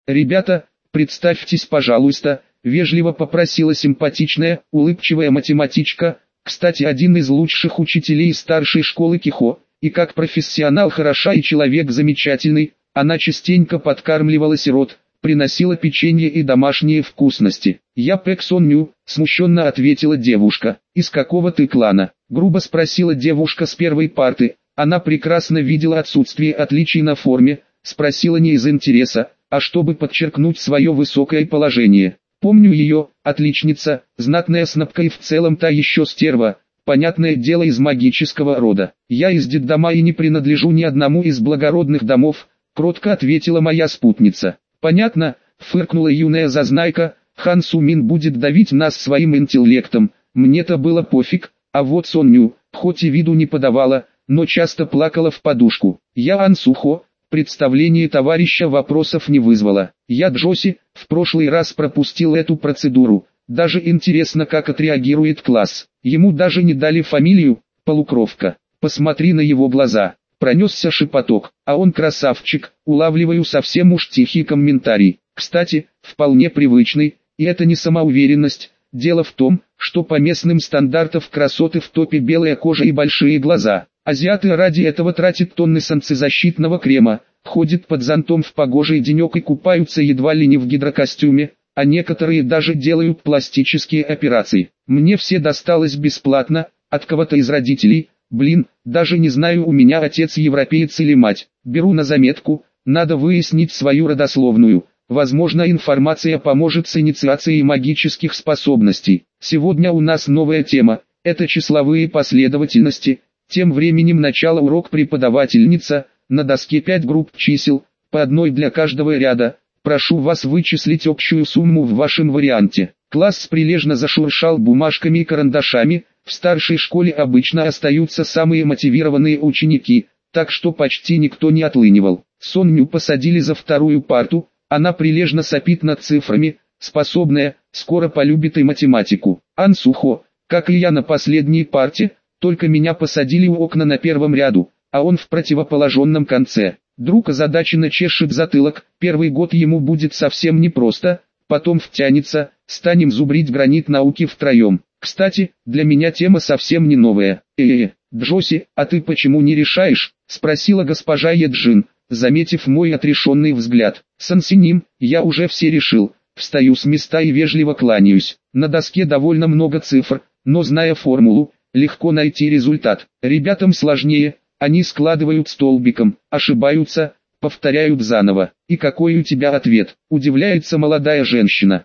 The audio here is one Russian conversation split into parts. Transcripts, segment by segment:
«Ребята, представьтесь, пожалуйста», — вежливо попросила симпатичная, улыбчивая математичка, кстати, один из лучших учителей старшей школы Кихо, и как профессионал хороша и человек замечательный. Она частенько подкармливала сирот, приносила печенье и домашние вкусности. «Я Пэк Сон Ню», — смущенно ответила девушка. «Из какого ты клана?» — грубо спросила девушка с первой парты. Она прекрасно видела отсутствие отличий на форме, спросила не из интереса, а чтобы подчеркнуть свое высокое положение. «Помню ее, отличница, знатная снобка и в целом та еще стерва, понятное дело из магического рода. Я из детдома и не принадлежу ни одному из благородных домов», — кротко ответила моя спутница. «Понятно», — фыркнула юная зазнайка, — «Хан Сумин будет давить нас своим интеллектом, мне-то было пофиг, а вот Сон Ню, хоть и виду не подавала, но часто плакала в подушку. Я Ан Сухо». Представление товарища вопросов не вызвало. «Я Джоси, в прошлый раз пропустил эту процедуру, даже интересно, как отреагирует класс. Ему даже не дали фамилию, полукровка. Посмотри на его глаза». Пронесся шепоток, а он красавчик, улавливаю совсем уж тихий комментарий. Кстати, вполне привычный, и это не самоуверенность. Дело в том, что по местным стандартам красоты в топе белая кожа и большие глаза. Азиаты ради этого тратят тонны солнцезащитного крема, ходят под зонтом в погожий денек и купаются едва ли не в гидрокостюме, а некоторые даже делают пластические операции. Мне все досталось бесплатно, от кого-то из родителей. Блин, даже не знаю, у меня отец европеец или мать. Беру на заметку, надо выяснить свою родословную. Возможно, информация поможет с инициацией магических способностей. Сегодня у нас новая тема, это числовые последовательности. Тем временем начало урок преподавательница, на доске 5 групп чисел, по одной для каждого ряда. Прошу вас вычислить общую сумму в вашем варианте. Класс прилежно зашуршал бумажками и карандашами. В старшей школе обычно остаются самые мотивированные ученики, так что почти никто не отлынивал. Сон Ню посадили за вторую парту, она прилежно сопит над цифрами, способная, скоро полюбит и математику. Ан Сухо, как и я на последней парте, только меня посадили у окна на первом ряду, а он в противоположном конце. Друг озадаченно чешет затылок, первый год ему будет совсем непросто, потом втянется, станем зубрить гранит науки втроем. Кстати, для меня тема совсем не новая. Джоси, а ты почему не решаешь? Спросила госпожа Еджин, заметив мой отрешенный взгляд. Сансиним, я уже все решил. Встаю с места и вежливо кланяюсь. На доске довольно много цифр, но зная формулу, легко найти результат. Ребятам сложнее, они складывают столбиком, ошибаются, повторяют заново. И какой у тебя ответ? Удивляется молодая женщина.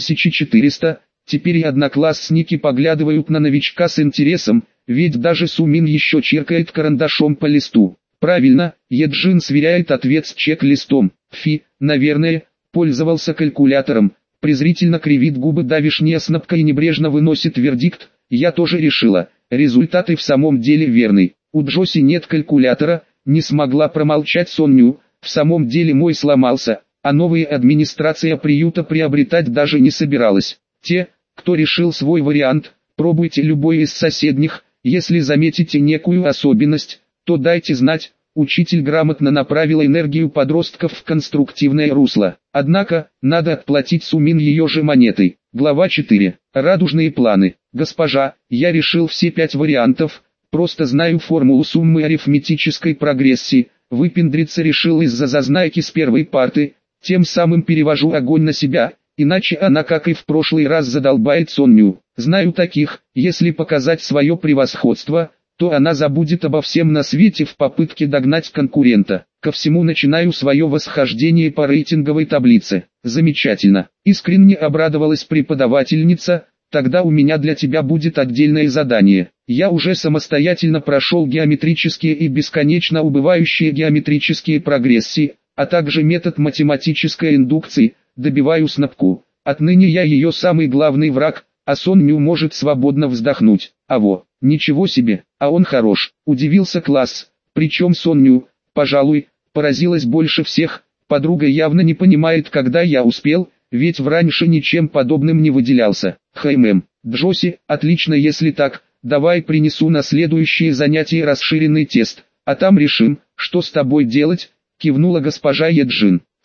3400. Теперь и одноклассники поглядывают на новичка с интересом, ведь даже Сумин еще черкает карандашом по листу. Правильно, Еджин сверяет ответ с чек-листом. Фи, наверное, пользовался калькулятором. Презрительно кривит губы давишняя снобка и небрежно выносит вердикт. Я тоже решила, результат и в самом деле верный. У Джоси нет калькулятора, не смогла промолчать Сон Ню. В самом деле мой сломался, а новая администрация приюта приобретать даже не собиралась. Те, кто решил свой вариант, пробуйте любой из соседних, если заметите некую особенность, то дайте знать. Учитель грамотно направил энергию подростков в конструктивное русло. Однако, надо отплатить Сумин ее же монетой. Глава 4. Радужные планы. Госпожа, я решил все 5 вариантов, просто знаю формулу суммы арифметической прогрессии. Выпендриться решил из-за зазнайки с первой парты, тем самым перевожу огонь на себя. Иначе она, как и в прошлый раз, задолбает Сон Ню. Знаю таких, если показать свое превосходство, то она забудет обо всем на свете в попытке догнать конкурента. Ко всему начинаю свое восхождение по рейтинговой таблице. Замечательно. Искренне обрадовалась преподавательница. Тогда у меня для тебя будет отдельное задание. Я уже самостоятельно прошел геометрические и бесконечно убывающие геометрические прогрессии, а также метод математической индукции. Добиваю снобку. Отныне я ее самый главный враг, а Сон Ню может свободно вздохнуть. Ничего себе, а он хорош. Удивился класс. Причем Сон Ню, пожалуй, поразилась больше всех. Подруга явно не понимает, когда я успел, ведь раньше ничем подобным не выделялся. Джоси, отлично, если так, давай принесу на следующее занятие расширенный тест, а там решим, что с тобой делать, кивнула госпожа Еджин.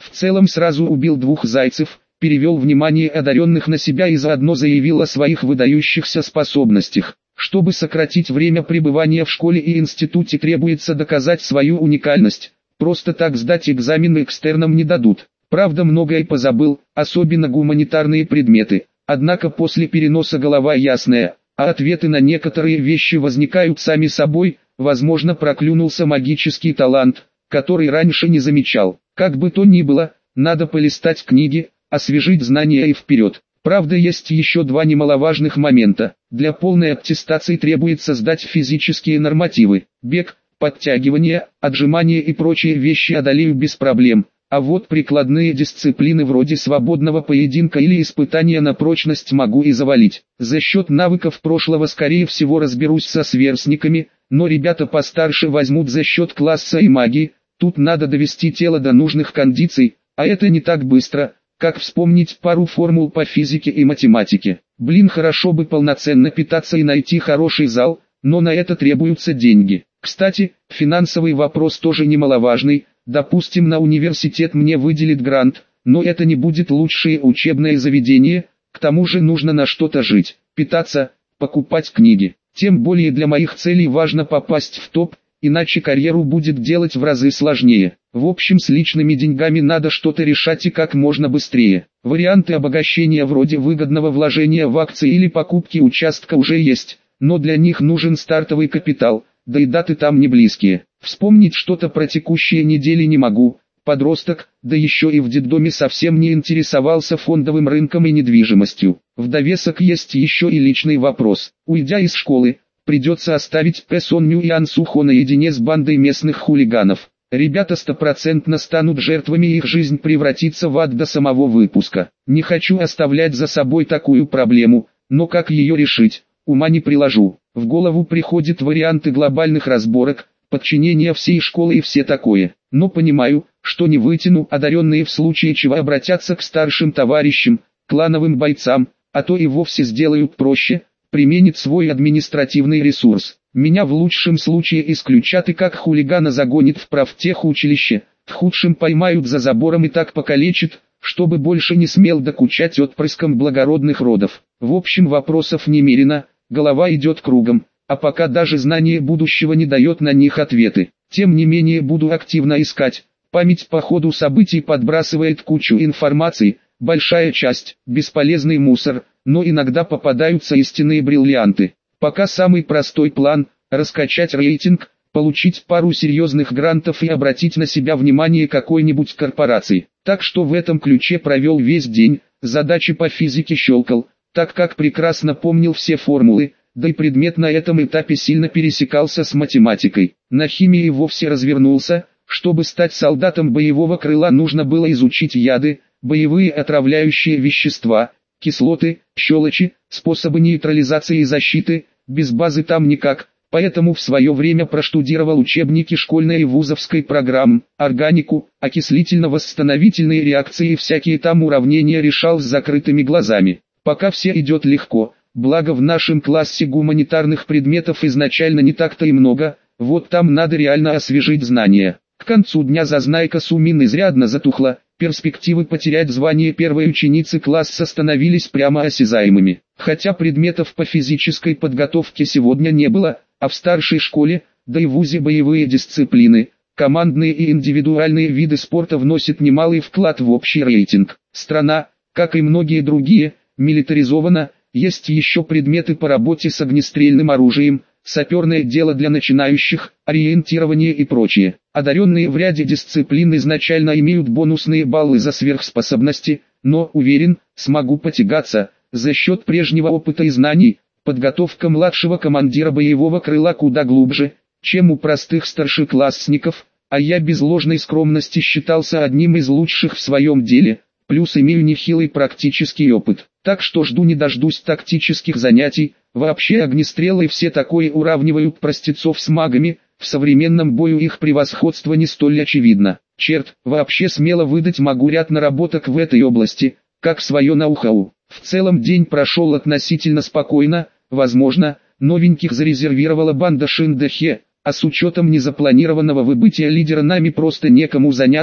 В целом сразу убил двух зайцев, перевел внимание одаренных на себя и заодно заявил о своих выдающихся способностях. Чтобы сократить время пребывания в школе и институте, требуется доказать свою уникальность. Просто так сдать экзамены экстерном не дадут. Правда, многое позабыл, особенно гуманитарные предметы. Однако после переноса голова ясная, а ответы на некоторые вещи возникают сами собой. Возможно, проклюнулся магический талант, который раньше не замечал. Как бы то ни было, надо полистать книги, освежить знания и вперед. Правда, есть еще два немаловажных момента. Для полной аттестации требуется сдать физические нормативы. Бег, подтягивания, отжимания и прочие вещи одолею без проблем. А вот прикладные дисциплины вроде свободного поединка или испытания на прочность могу и завалить. За счет навыков прошлого скорее всего разберусь со сверстниками, но ребята постарше возьмут за счет класса и магии. Тут надо довести тело до нужных кондиций, а это не так быстро, как вспомнить пару формул по физике и математике. Блин, хорошо бы полноценно питаться и найти хороший зал, но на это требуются деньги. Кстати, финансовый вопрос тоже немаловажный. Допустим, на университет мне выделит грант, но это не будет лучшее учебное заведение, к тому же нужно на что-то жить, питаться, покупать книги. Тем более для моих целей важно попасть в топ, иначе карьеру будет делать в разы сложнее. В общем, с личными деньгами надо что-то решать и как можно быстрее. Варианты обогащения вроде выгодного вложения в акции или покупки участка уже есть, но для них нужен стартовый капитал, да и даты там не близкие. Вспомнить что-то про текущие недели не могу. Подросток, да еще и в детдоме совсем не интересовался фондовым рынком и недвижимостью. В довесок есть еще и личный вопрос. Уйдя из школы, придется оставить Пэ Сонню и Ан Сухо наедине с бандой местных хулиганов. Ребята стопроцентно станут жертвами, и их жизнь превратится в ад до самого выпуска. Не хочу оставлять за собой такую проблему, но как ее решить, ума не приложу. В голову приходят варианты глобальных разборок, подчинения всей школы и все такое. Но понимаю, что не вытяну, одаренные в случае чего обратятся к старшим товарищам, клановым бойцам, а то и вовсе сделают проще, применит свой административный ресурс. Меня в лучшем случае исключат и как хулигана загонит в профтехучилище, в худшем поймают за забором и так покалечат, чтобы больше не смел докучать отпрыскам благородных родов. В общем, вопросов немерено, голова идет кругом, а пока даже знание будущего не дает на них ответы. Тем не менее буду активно искать, память по ходу событий подбрасывает кучу информации, большая часть – бесполезный мусор, но иногда попадаются истинные бриллианты. Пока самый простой план – раскачать рейтинг, получить пару серьезных грантов и обратить на себя внимание какой-нибудь корпорации. Так что в этом ключе провел весь день, задачи по физике щелкал, так как прекрасно помнил все формулы, да и предмет на этом этапе сильно пересекался с математикой. На химии вовсе развернулся, чтобы стать солдатом боевого крыла нужно было изучить яды, боевые отравляющие вещества, кислоты, щелочи, способы нейтрализации и защиты, без базы там никак, поэтому в свое время проштудировал учебники школьной и вузовской программ, органику, окислительно-восстановительные реакции и всякие там уравнения решал с закрытыми глазами. Пока все идет легко. Благо в нашем классе гуманитарных предметов изначально не так-то и много, вот там надо реально освежить знания. К концу дня зазнайка Сумин изрядно затухла, перспективы потерять звание первой ученицы класса становились прямо осязаемыми. Хотя предметов по физической подготовке сегодня не было, а в старшей школе, да и в вузе боевые дисциплины, командные и индивидуальные виды спорта вносят немалый вклад в общий рейтинг. Страна, как и многие другие, милитаризована. Есть еще предметы по работе с огнестрельным оружием, саперное дело для начинающих, ориентирование и прочее. Одаренные в ряде дисциплин изначально имеют бонусные баллы за сверхспособности, но, уверен, смогу потягаться, за счет прежнего опыта и знаний. Подготовка младшего командира боевого крыла куда глубже, чем у простых старшеклассников, а я без ложной скромности считался одним из лучших в своем деле. Плюс имею нехилый практический опыт, так что жду не дождусь тактических занятий. Вообще огнестрелы все такое уравнивают простецов с магами, в современном бою их превосходство не столь очевидно. Черт, вообще смело выдать могу ряд наработок в этой области, как свое ноу-хау. В целом день прошел относительно спокойно, возможно, новеньких зарезервировала банда Шиндахе, а с учетом незапланированного выбытия лидера нами просто некому заняться.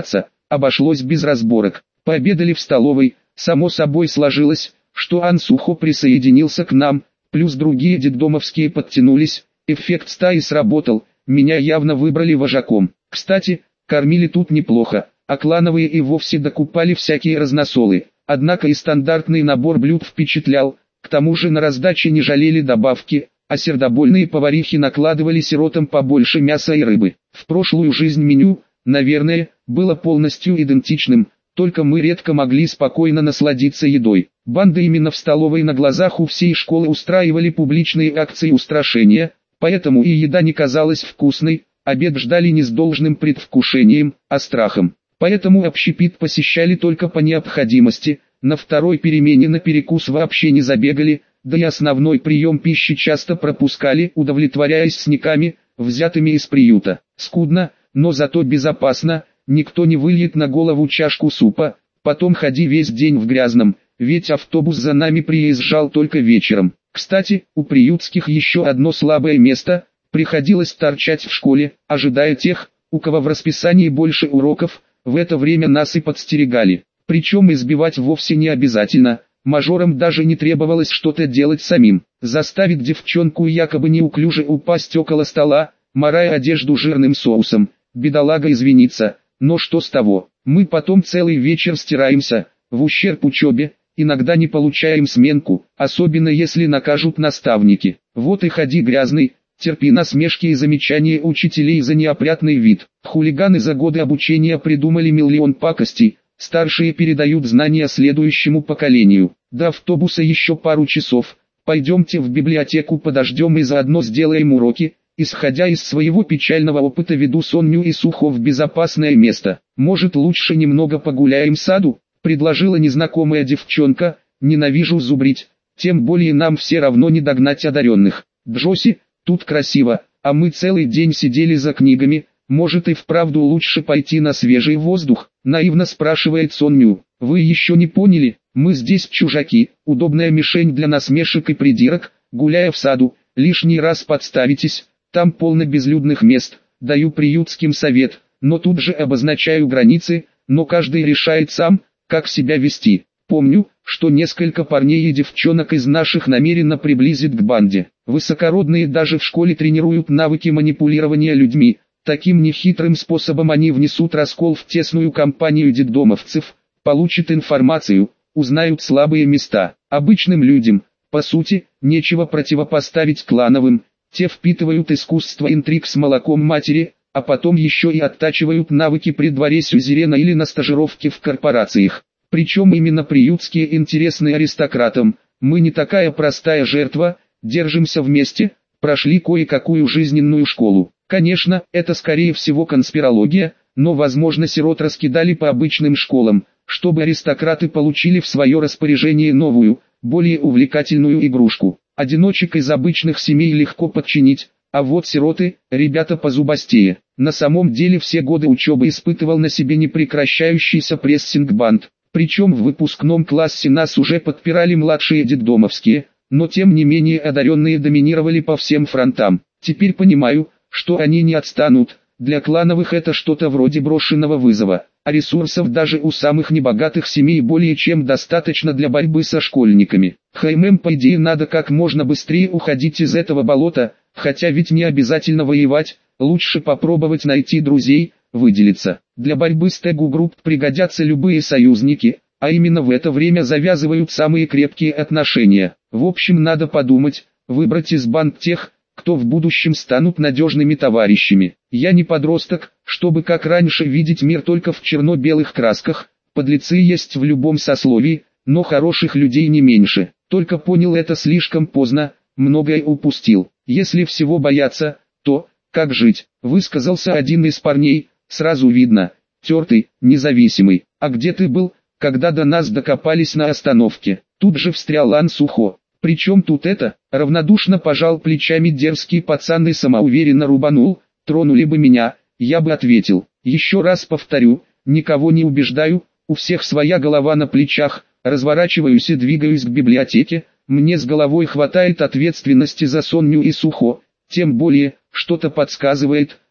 обошлось без разборок. Пообедали в столовой, само собой сложилось, что Ан Сухо присоединился к нам, плюс другие детдомовские подтянулись, эффект стаи сработал, меня явно выбрали вожаком. Кстати, кормили тут неплохо, а клановые и вовсе докупали всякие разносолы, однако и стандартный набор блюд впечатлял, к тому же на раздаче не жалели добавки, а сердобольные поварихи накладывали сиротам побольше мяса и рыбы. В прошлую жизнь меню, наверное, было полностью идентичным, только мы редко могли спокойно насладиться едой. Банды именно в столовой на глазах у всей школы устраивали публичные акции устрашения, поэтому и еда не казалась вкусной, обед ждали не с должным предвкушением, а страхом. Поэтому общепит посещали только по необходимости, на второй перемене на перекус вообще не забегали, да и основной прием пищи часто пропускали, удовлетворяясь снеками, взятыми из приюта. Скудно, но зато безопасно, никто не выльет на голову чашку супа, потом ходи весь день в грязном, ведь автобус за нами приезжал только вечером. Кстати, у приютских еще одно слабое место, приходилось торчать в школе, ожидая тех, у кого в расписании больше уроков, в это время нас и подстерегали. Причем избивать вовсе не обязательно. Мажорам даже не требовалось что-то делать самим. Заставить девчонку якобы неуклюже упасть около стола, марая одежду жирным соусом. Бедолага извинится, но что с того? Мы потом целый вечер стираемся, в ущерб учебе, иногда не получаем сменку, особенно если накажут наставники. Вот и ходи грязный, терпи насмешки и замечания учителей за неопрятный вид. Хулиганы за годы обучения придумали миллион пакостей. Старшие передают знания следующему поколению. До автобуса еще пару часов. Пойдемте в библиотеку подождем и заодно сделаем уроки. Исходя из своего печального опыта веду Соню и Сухо в безопасное место. Может лучше немного погуляем в саду? Предложила незнакомая девчонка. Ненавижу зубрить. Тем более нам все равно не догнать одаренных. Джоси, тут красиво, а мы целый день сидели за книгами. Может и вправду лучше пойти на свежий воздух? Наивно спрашивает Соню. Вы еще не поняли, мы здесь чужаки, удобная мишень для насмешек и придирок, гуляя в саду, лишний раз подставитесь, там полно безлюдных мест, даю приютским совет, но тут же обозначаю границы, но каждый решает сам, как себя вести. Помню, что несколько парней и девчонок из наших намеренно приблизит к банде. Высокородные даже в школе тренируют навыки манипулирования людьми. Таким нехитрым способом они внесут раскол в тесную компанию детдомовцев, получат информацию, узнают слабые места. Обычным людям, по сути, нечего противопоставить клановым, те впитывают искусство интриг с молоком матери, а потом еще и оттачивают навыки при дворе сюзерена или на стажировке в корпорациях. Причем именно приютские интересны аристократам, мы не такая простая жертва, держимся вместе, прошли кое-какую жизненную школу. Конечно, это скорее всего конспирология, но возможно сирот раскидали по обычным школам, чтобы аристократы получили в свое распоряжение новую, более увлекательную игрушку. Одиночек из обычных семей легко подчинить, а вот сироты, ребята позубастее. На самом деле все годы учебы испытывал на себе непрекращающийся прессинг банд. Причем в выпускном классе нас уже подпирали младшие детдомовские, но тем не менее одаренные доминировали по всем фронтам. Теперь понимаю, что они не отстанут, для клановых это что-то вроде брошенного вызова, а ресурсов даже у самых небогатых семей более чем достаточно для борьбы со школьниками. Хаймем по идее надо как можно быстрее уходить из этого болота, хотя ведь не обязательно воевать, лучше попробовать найти друзей, выделиться. Для борьбы с тегу-групп пригодятся любые союзники, а именно в это время завязывают самые крепкие отношения. В общем надо подумать, выбрать из банд тех, кто в будущем станут надежными товарищами. Я не подросток, чтобы как раньше видеть мир только в черно-белых красках, подлецы есть в любом сословии, но хороших людей не меньше. Только понял это слишком поздно, многое упустил. Если всего бояться, то, как жить, высказался один из парней, сразу видно, тертый, независимый. А где ты был, когда до нас докопались на остановке? Тут же встрял Ан Сухо. Причем тут это, равнодушно пожал плечами дерзкий пацан и самоуверенно рубанул, тронули бы меня, я бы ответил. Еще раз повторю, никого не убеждаю, у всех своя голова на плечах, разворачиваюсь и двигаюсь к библиотеке, мне с головой хватает ответственности за Соню и Сухо, тем более, что-то подсказывает,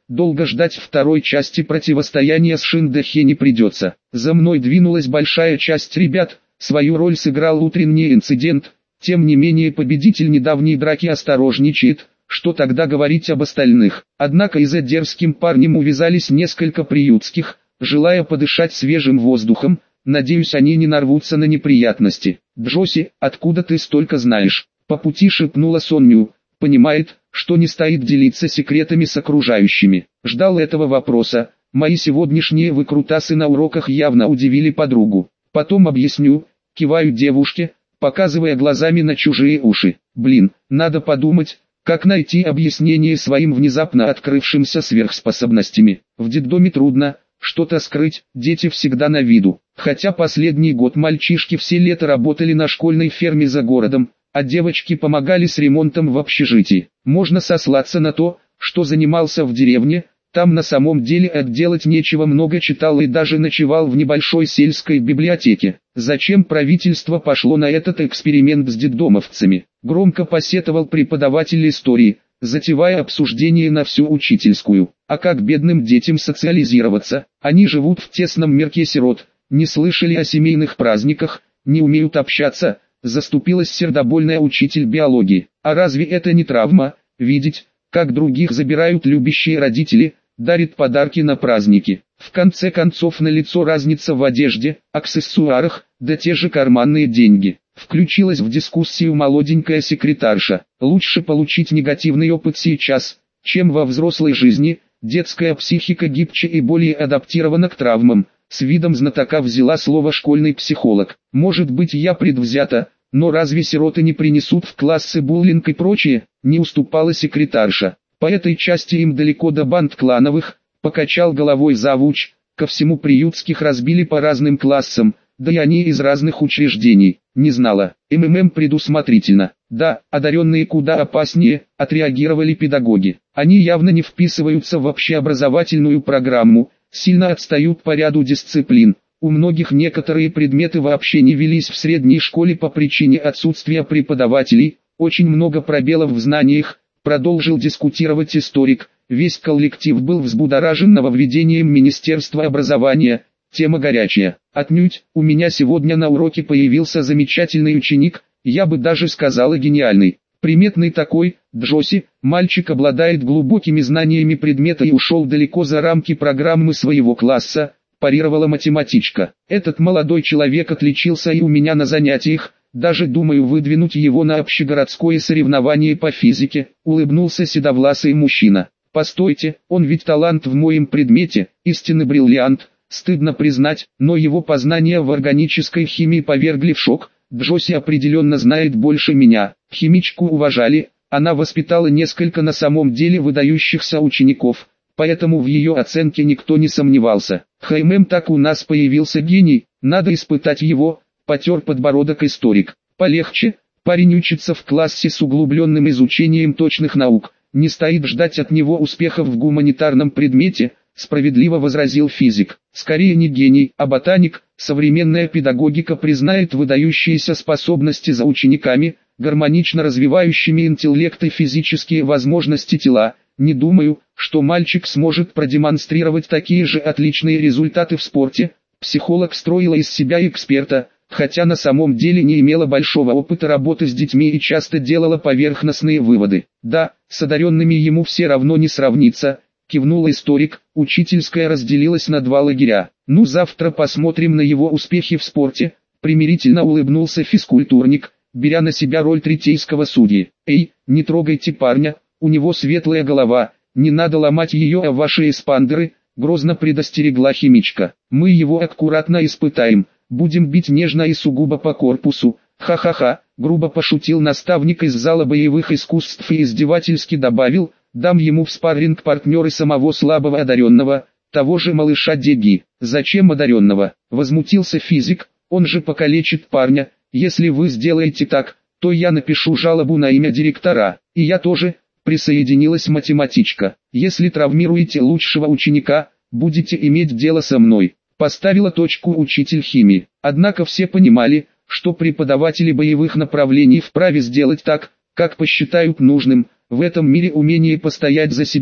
долго ждать второй части противостояния с Шиндахе не придется. За мной двинулась большая часть ребят, свою роль сыграл утренний инцидент, тем не менее победитель недавней драки осторожничает, что тогда говорить об остальных. Однако и за дерзким парнем увязались несколько приютских, желая подышать свежим воздухом, надеюсь они не нарвутся на неприятности. «Джоси, откуда ты столько знаешь?» По пути шепнула Соню, понимает, что не стоит делиться секретами с окружающими. Ждал этого вопроса, мои сегодняшние выкрутасы на уроках явно удивили подругу. Потом объясню, киваю девушке, показывая глазами на чужие уши. Блин, надо подумать, как найти объяснение своим внезапно открывшимся сверхспособностями. В детдоме трудно что-то скрыть, дети всегда на виду. Хотя последний год мальчишки все лето работали на школьной ферме за городом, а девочки помогали с ремонтом в общежитии. Можно сослаться на то, что занимался в деревне, там на самом деле отделать нечего, много читал и даже ночевал в небольшой сельской библиотеке. Зачем правительство пошло на этот эксперимент с детдомовцами? Громко посетовал преподаватель истории, затевая обсуждение на всю учительскую. А как бедным детям социализироваться? Они живут в тесном мирке сирот, не слышали о семейных праздниках, не умеют общаться. Заступилась сердобольная учитель биологии. А разве это не травма, видеть, как других забирают любящие родители, дарят подарки на праздники? В конце концов налицо разница в одежде, аксессуарах, да те же карманные деньги. Включилась в дискуссию молоденькая секретарша. Лучше получить негативный опыт сейчас, чем во взрослой жизни. Детская психика гибче и более адаптирована к травмам. С видом знатока взяла слово школьный психолог. Может быть, я предвзята, но разве сироты не принесут в классы буллинг и прочее? Не уступала секретарша. По этой части им далеко до банд клановых, покачал головой завуч. Ко всему приютских разбили по разным классам, да и они из разных учреждений. Не знала. МММ предусмотрительно. Да, одаренные куда опаснее, отреагировали педагоги. Они явно не вписываются в общеобразовательную программу, сильно отстают по ряду дисциплин. У многих некоторые предметы вообще не велись в средней школе по причине отсутствия преподавателей, очень много пробелов в знаниях, продолжил дискутировать историк. Весь коллектив был взбудоражен нововведением Министерства образования, тема горячая. Отнюдь, у меня сегодня на уроке появился замечательный ученик, я бы даже сказала гениальный. Приметный такой, Джоси, мальчик обладает глубокими знаниями предмета и ушел далеко за рамки программы своего класса, парировала математичка. Этот молодой человек отличился и у меня на занятиях, даже думаю выдвинуть его на общегородское соревнование по физике, улыбнулся седовласый мужчина. Постойте, он ведь талант в моем предмете, истинный бриллиант, стыдно признать, но его познания в органической химии повергли в шок. Джоси определенно знает больше меня. Химичку уважали, она воспитала несколько на самом деле выдающихся учеников, поэтому в ее оценке никто не сомневался. Так у нас появился гений, надо испытать его, потер подбородок историк. Полегче, парень учится в классе с углубленным изучением точных наук, не стоит ждать от него успехов в гуманитарном предмете, справедливо возразил физик. Скорее не гений, а ботаник. Современная педагогика признает выдающиеся способности за учениками, гармонично развивающими интеллект и физические возможности тела. Не думаю, что мальчик сможет продемонстрировать такие же отличные результаты в спорте. Психолог строила из себя эксперта, хотя на самом деле не имела большого опыта работы с детьми и часто делала поверхностные выводы. Да, с одаренными ему все равно не сравнится, кивнул историк. Учительская разделилась на два лагеря. Ну завтра посмотрим на его успехи в спорте, примирительно улыбнулся физкультурник, беря на себя роль третейского судьи. Эй, не трогайте парня, у него светлая голова, не надо ломать ее о ваши эспандеры, грозно предостерегла химичка. Мы его аккуратно испытаем, будем бить нежно и сугубо по корпусу. Ха-ха-ха, грубо пошутил наставник из зала боевых искусств и издевательски добавил: дам ему в спарринг партнеры самого слабого одаренного, того же малыша Деги. Зачем одаренного? Возмутился физик, он же покалечит парня. Если вы сделаете так, то я напишу жалобу на имя директора. И я тоже, присоединилась математичка. Если травмируете лучшего ученика, будете иметь дело со мной. Поставила точку учитель химии. Однако все понимали, что преподаватели боевых направлений вправе сделать так, как посчитают нужным. В этом мире умение постоять за себя,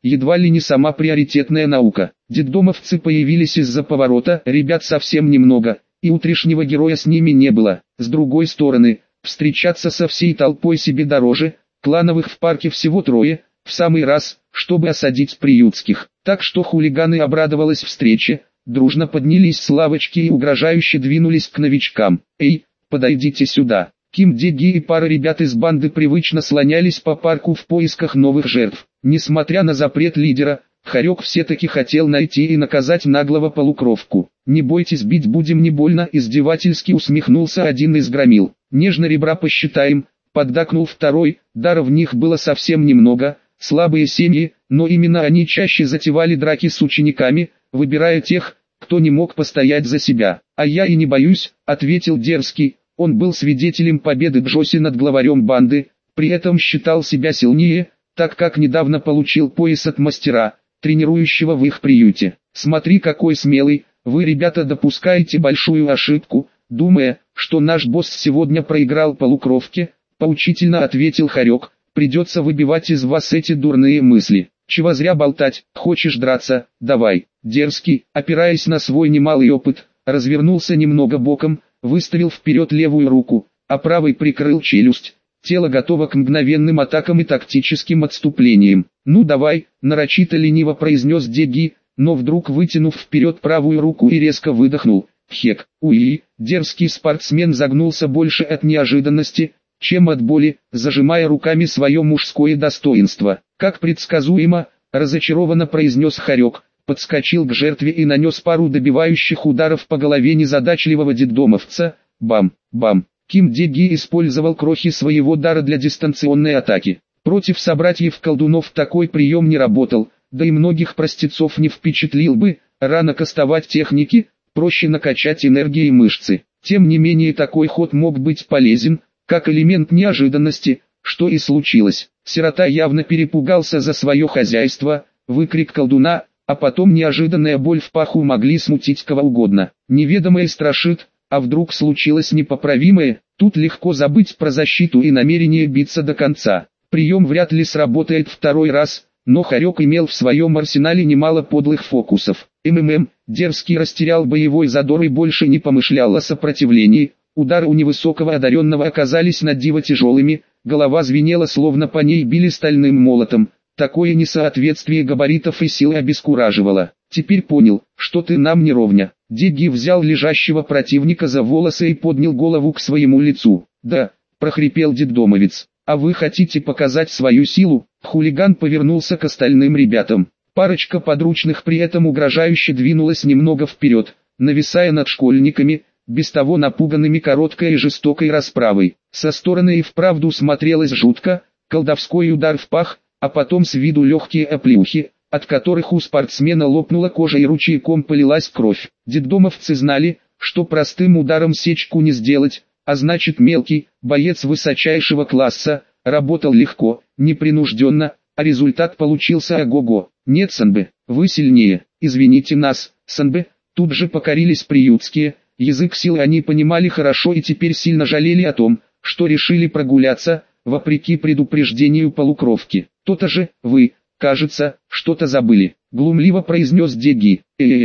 едва ли не сама приоритетная наука. Детдомовцы появились из-за поворота, ребят совсем немного, и утрешнего героя с ними не было. С другой стороны, встречаться со всей толпой себе дороже, клановых в парке всего трое, в самый раз, чтобы осадить приютских. Так что хулиганы обрадовались встрече, дружно поднялись с лавочки и угрожающе двинулись к новичкам. «Эй, подойдите сюда!» Ким Де-ги и пара ребят из банды привычно слонялись по парку в поисках новых жертв. Несмотря на запрет лидера, Харек все-таки хотел найти и наказать наглого полукровку. «Не бойтесь, бить будем не больно», издевательски усмехнулся один из громил. «Нежно ребра посчитаем», поддакнул второй, дара в них было совсем немного, слабые семьи, но именно они чаще затевали драки с учениками, выбирая тех, кто не мог постоять за себя. «А я и не боюсь», ответил Дерзкий. Он был свидетелем победы Джоси над главарем банды, при этом считал себя сильнее, так как недавно получил пояс от мастера, тренирующего в их приюте. «Смотри, какой смелый, вы, ребята, допускаете большую ошибку, думая, что наш босс сегодня проиграл полукровке», поучительно ответил Харек. «Придется выбивать из вас эти дурные мысли. Чего зря болтать, хочешь драться, давай». Дерзкий, опираясь на свой немалый опыт, развернулся немного боком, выставил вперед левую руку, а правой прикрыл челюсть. Тело готово к мгновенным атакам и тактическим отступлениям. «Ну давай», нарочито лениво произнес Деги, но вдруг вытянув вперед правую руку и резко выдохнул. «Хек, уи!» Дерзкий спортсмен загнулся больше от неожиданности, чем от боли, зажимая руками свое мужское достоинство. «Как предсказуемо», разочарованно произнес Харек, подскочил к жертве и нанес пару добивающих ударов по голове незадачливого детдомовца. Бам, бам. Ким Де-ги использовал крохи своего дара для дистанционной атаки. Против собратьев-колдунов такой прием не работал, да и многих простецов не впечатлил бы. Рано кастовать техники, проще накачать энергией мышцы. Тем не менее такой ход мог быть полезен, как элемент неожиданности, что и случилось. Сирота явно перепугался за свое хозяйство, выкрик колдуна, а потом неожиданная боль в паху могли смутить кого угодно. Неведомое страшит, а вдруг случилось непоправимое, тут легко забыть про защиту и намерение биться до конца. Прием вряд ли сработает второй раз, но Харек имел в своем арсенале немало подлых фокусов. Дерзкий растерял боевой задор и больше не помышлял о сопротивлении. Удары у невысокого одаренного оказались на диво тяжелыми, голова звенела, словно по ней били стальным молотом. Такое несоответствие габаритов и силы обескураживало. «Теперь понял, что ты нам не ровня». Деги взял лежащего противника за волосы и поднял голову к своему лицу. «Да», — прохрипел детдомовец, — «а вы хотите показать свою силу?» Хулиган повернулся к остальным ребятам. Парочка подручных при этом угрожающе двинулась немного вперед, нависая над школьниками, без того напуганными короткой и жестокой расправой. Со стороны и вправду смотрелось жутко, колдовской удар в пах, а потом с виду легкие оплеухи, от которых у спортсмена лопнула кожа и ручейком полилась кровь. Детдомовцы знали, что простым ударом сечку не сделать, а значит мелкий, боец высочайшего класса, работал легко, непринужденно, а результат получился ого-го. «Нет, Санбе, вы сильнее, извините нас, Санбе», тут же покорились приютские, язык силы они понимали хорошо и теперь сильно жалели о том, что решили прогуляться, вопреки предупреждению полукровки. «То-то же, вы, кажется, что-то забыли», — глумливо произнес Деги.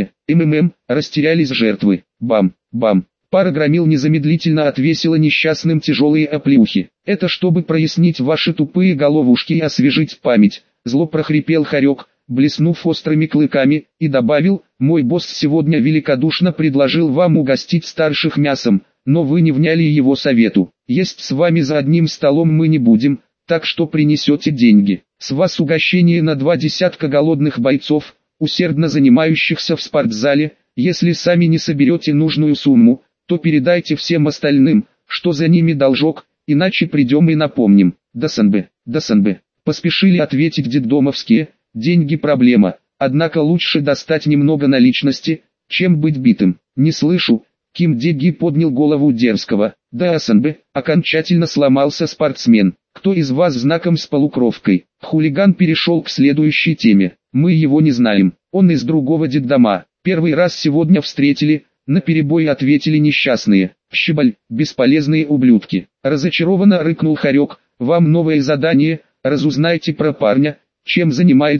Растерялись жертвы. Бам, бам. Пара громил незамедлительно отвесила несчастным тяжелые оплеухи. «Это чтобы прояснить ваши тупые головушки и освежить память», — зло прохрипел Харек, блеснув острыми клыками, и добавил: «Мой босс сегодня великодушно предложил вам угостить старших мясом, но вы не вняли его совету. Есть с вами за одним столом мы не будем, так что принесете деньги. С вас угощение на 2 десятка голодных бойцов, усердно занимающихся в спортзале. Если сами не соберете нужную сумму, то передайте всем остальным, что за ними должок, иначе придем и напомним». «Да Санбе», поспешили ответить детдомовские. «Деньги проблема, однако лучше достать немного наличности, чем быть битым». «Не слышу». Ким Деги поднял голову Дерзкого. «Да, Санбе», окончательно сломался спортсмен. «Кто из вас знаком с полукровкой?» Хулиган перешел к следующей теме. «Мы его не знаем, он из другого детдома. Первый раз сегодня встретили», наперебой ответили несчастные. «Щебаль, бесполезные ублюдки». Разочарованно рыкнул Харек. «Вам новое задание, разузнайте про парня, чем занимается,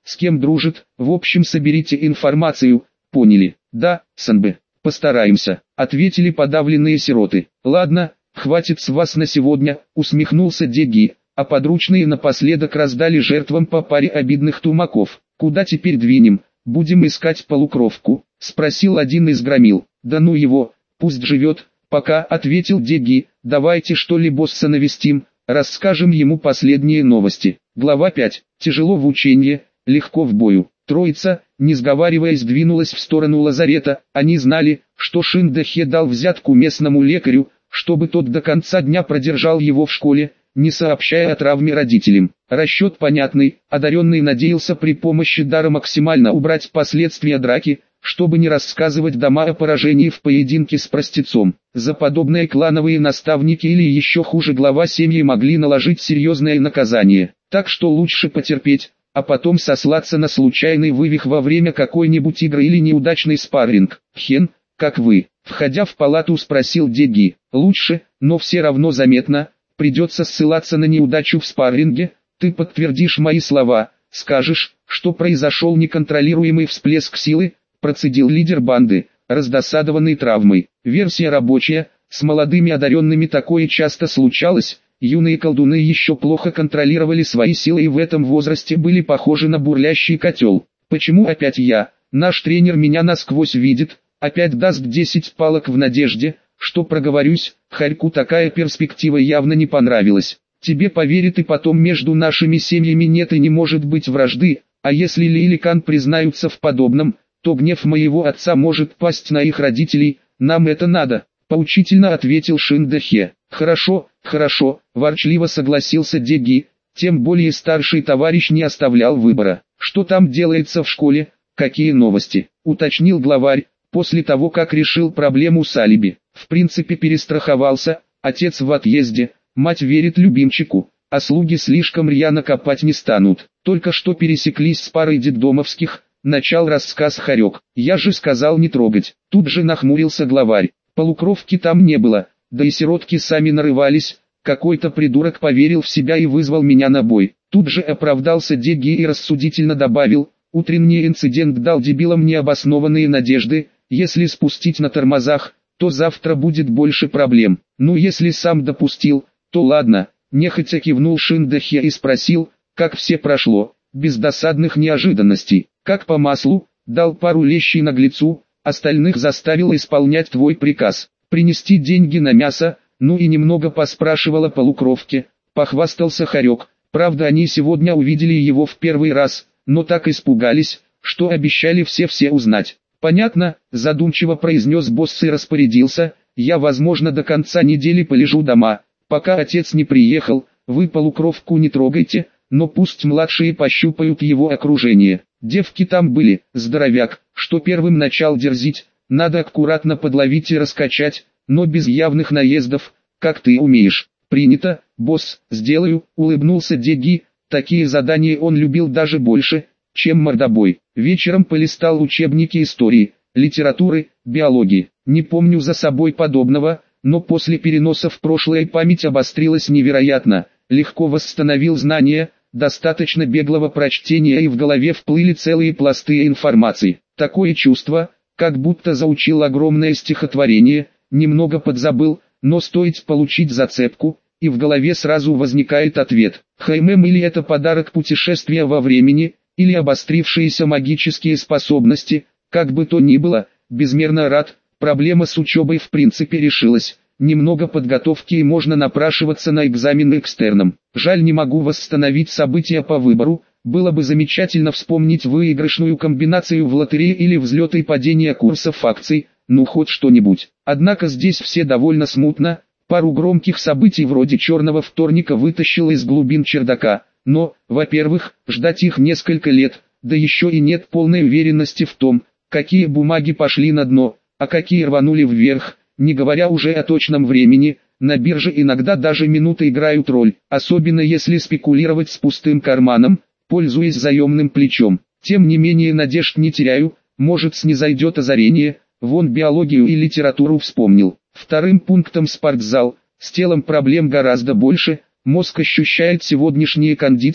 с кем дружит, в общем соберите информацию, поняли? Да, Санбе, постараемся, ответили подавленные сироты. Ладно, хватит с вас на сегодня, усмехнулся Деги, а подручные напоследок раздали жертвам по паре обидных тумаков. Куда теперь двинем? Будем искать полукровку, спросил один из громил. Да ну его, пусть живет, пока, ответил Деги, давайте что ли босса навестим, расскажем ему последние новости. Глава 5. Тяжело в ученье, легко в бою. Троица, не сговариваясь, двинулась в сторону лазарета. Они знали, что Шиндахе дал взятку местному лекарю, чтобы тот до конца дня продержал его в школе, не сообщая о травме родителям. Расчет понятный, одаренный надеялся при помощи дара максимально убрать последствия драки, чтобы не рассказывать дома о поражении в поединке с простецом. За подобные клановые наставники или еще хуже глава семьи могли наложить серьезное наказание. Так что лучше потерпеть, а потом сослаться на случайный вывих во время какой-нибудь игры или неудачный спарринг. Хен, как вы? Входя в палату, спросил Деги. Лучше, но все равно заметно, придется ссылаться на неудачу в спарринге. Ты подтвердишь мои слова, скажешь, что произошел неконтролируемый всплеск силы, процедил лидер банды, раздосадованный травмой. Версия рабочая, с молодыми одаренными такое часто случалось. Юные колдуны еще плохо контролировали свои силы и в этом возрасте были похожи на бурлящий котел. Почему опять я? Наш тренер меня насквозь видит, опять даст 10 палок в надежде, что проговорюсь. Харьку такая перспектива явно не понравилась. Тебе поверит и потом между нашими семьями нет и не может быть вражды, а если Ли или Кан признаются в подобном, то гнев моего отца может пасть на их родителей, нам это надо, поучительно ответил Шиндахе. Хорошо, хорошо, ворчливо согласился Деги, тем более старший товарищ не оставлял выбора. Что там делается в школе, какие новости, уточнил главарь, после того как решил проблему с алиби. В принципе перестраховался, отец в отъезде, мать верит любимчику, а слуги слишком рьяно копать не станут. Только что пересеклись с парой детдомовских, начал рассказ Харек. Я же сказал не трогать. Тут же нахмурился главарь. Полукровки там не было, да и сиротки сами нарывались. Какой-то придурок поверил в себя и вызвал меня на бой. Тут же оправдался Деги и рассудительно добавил, утренний инцидент дал дебилам необоснованные надежды, если спустить на тормозах, то завтра будет больше проблем. Ну если сам допустил, то ладно, нехотя кивнул Шиндахе и спросил, как все прошло, без досадных неожиданностей. Как по маслу, дал пару лещей наглецу, остальных заставил исполнять твой приказ, принести деньги на мясо, ну и немного поспрашивал о полукровке, похвастался Харек. Правда они сегодня увидели его в первый раз, но так испугались, что обещали все узнать. Понятно, задумчиво произнес босс и распорядился, я возможно до конца недели полежу дома, пока отец не приехал, вы полукровку не трогайте, но пусть младшие пощупают его окружение. Девки там были, здоровяк, что первым начал дерзить, надо аккуратно подловить и раскачать, но без явных наездов, как ты умеешь. Принято, босс, сделаю, улыбнулся Деги, такие задания он любил даже больше, чем мордобой. Вечером полистал учебники истории, литературы, биологии. Не помню за собой подобного, но после переноса в прошлое память обострилась невероятно, легко восстановил знания. Достаточно беглого прочтения и в голове вплыли целые пласты информации. Такое чувство, как будто заучил огромное стихотворение, немного подзабыл, но стоит получить зацепку, и в голове сразу возникает ответ. ХММ или это подарок путешествия во времени, или обострившиеся магические способности, как бы то ни было, безмерно рад, проблема с учебой в принципе решилась. Немного подготовки и можно напрашиваться на экзамен экстерном. Жаль не могу восстановить события по выбору, было бы замечательно вспомнить выигрышную комбинацию в лотерее или взлет и падение курсов акций, ну хоть что-нибудь. Однако здесь все довольно смутно, пару громких событий вроде черного вторника вытащил из глубин чердака, но, во-первых, ждать их несколько лет, да еще и нет полной уверенности в том, какие бумаги пошли на дно, а какие рванули вверх. Не говоря уже о точном времени, на бирже иногда даже минуты играют роль, особенно если спекулировать с пустым карманом, пользуясь заемным плечом. Тем не менее надежд не теряю, может снизойдет озарение, вон биологию и литературу вспомнил. Вторым пунктом спортзал, с телом проблем гораздо больше, мозг ощущает сегодняшние кондиции,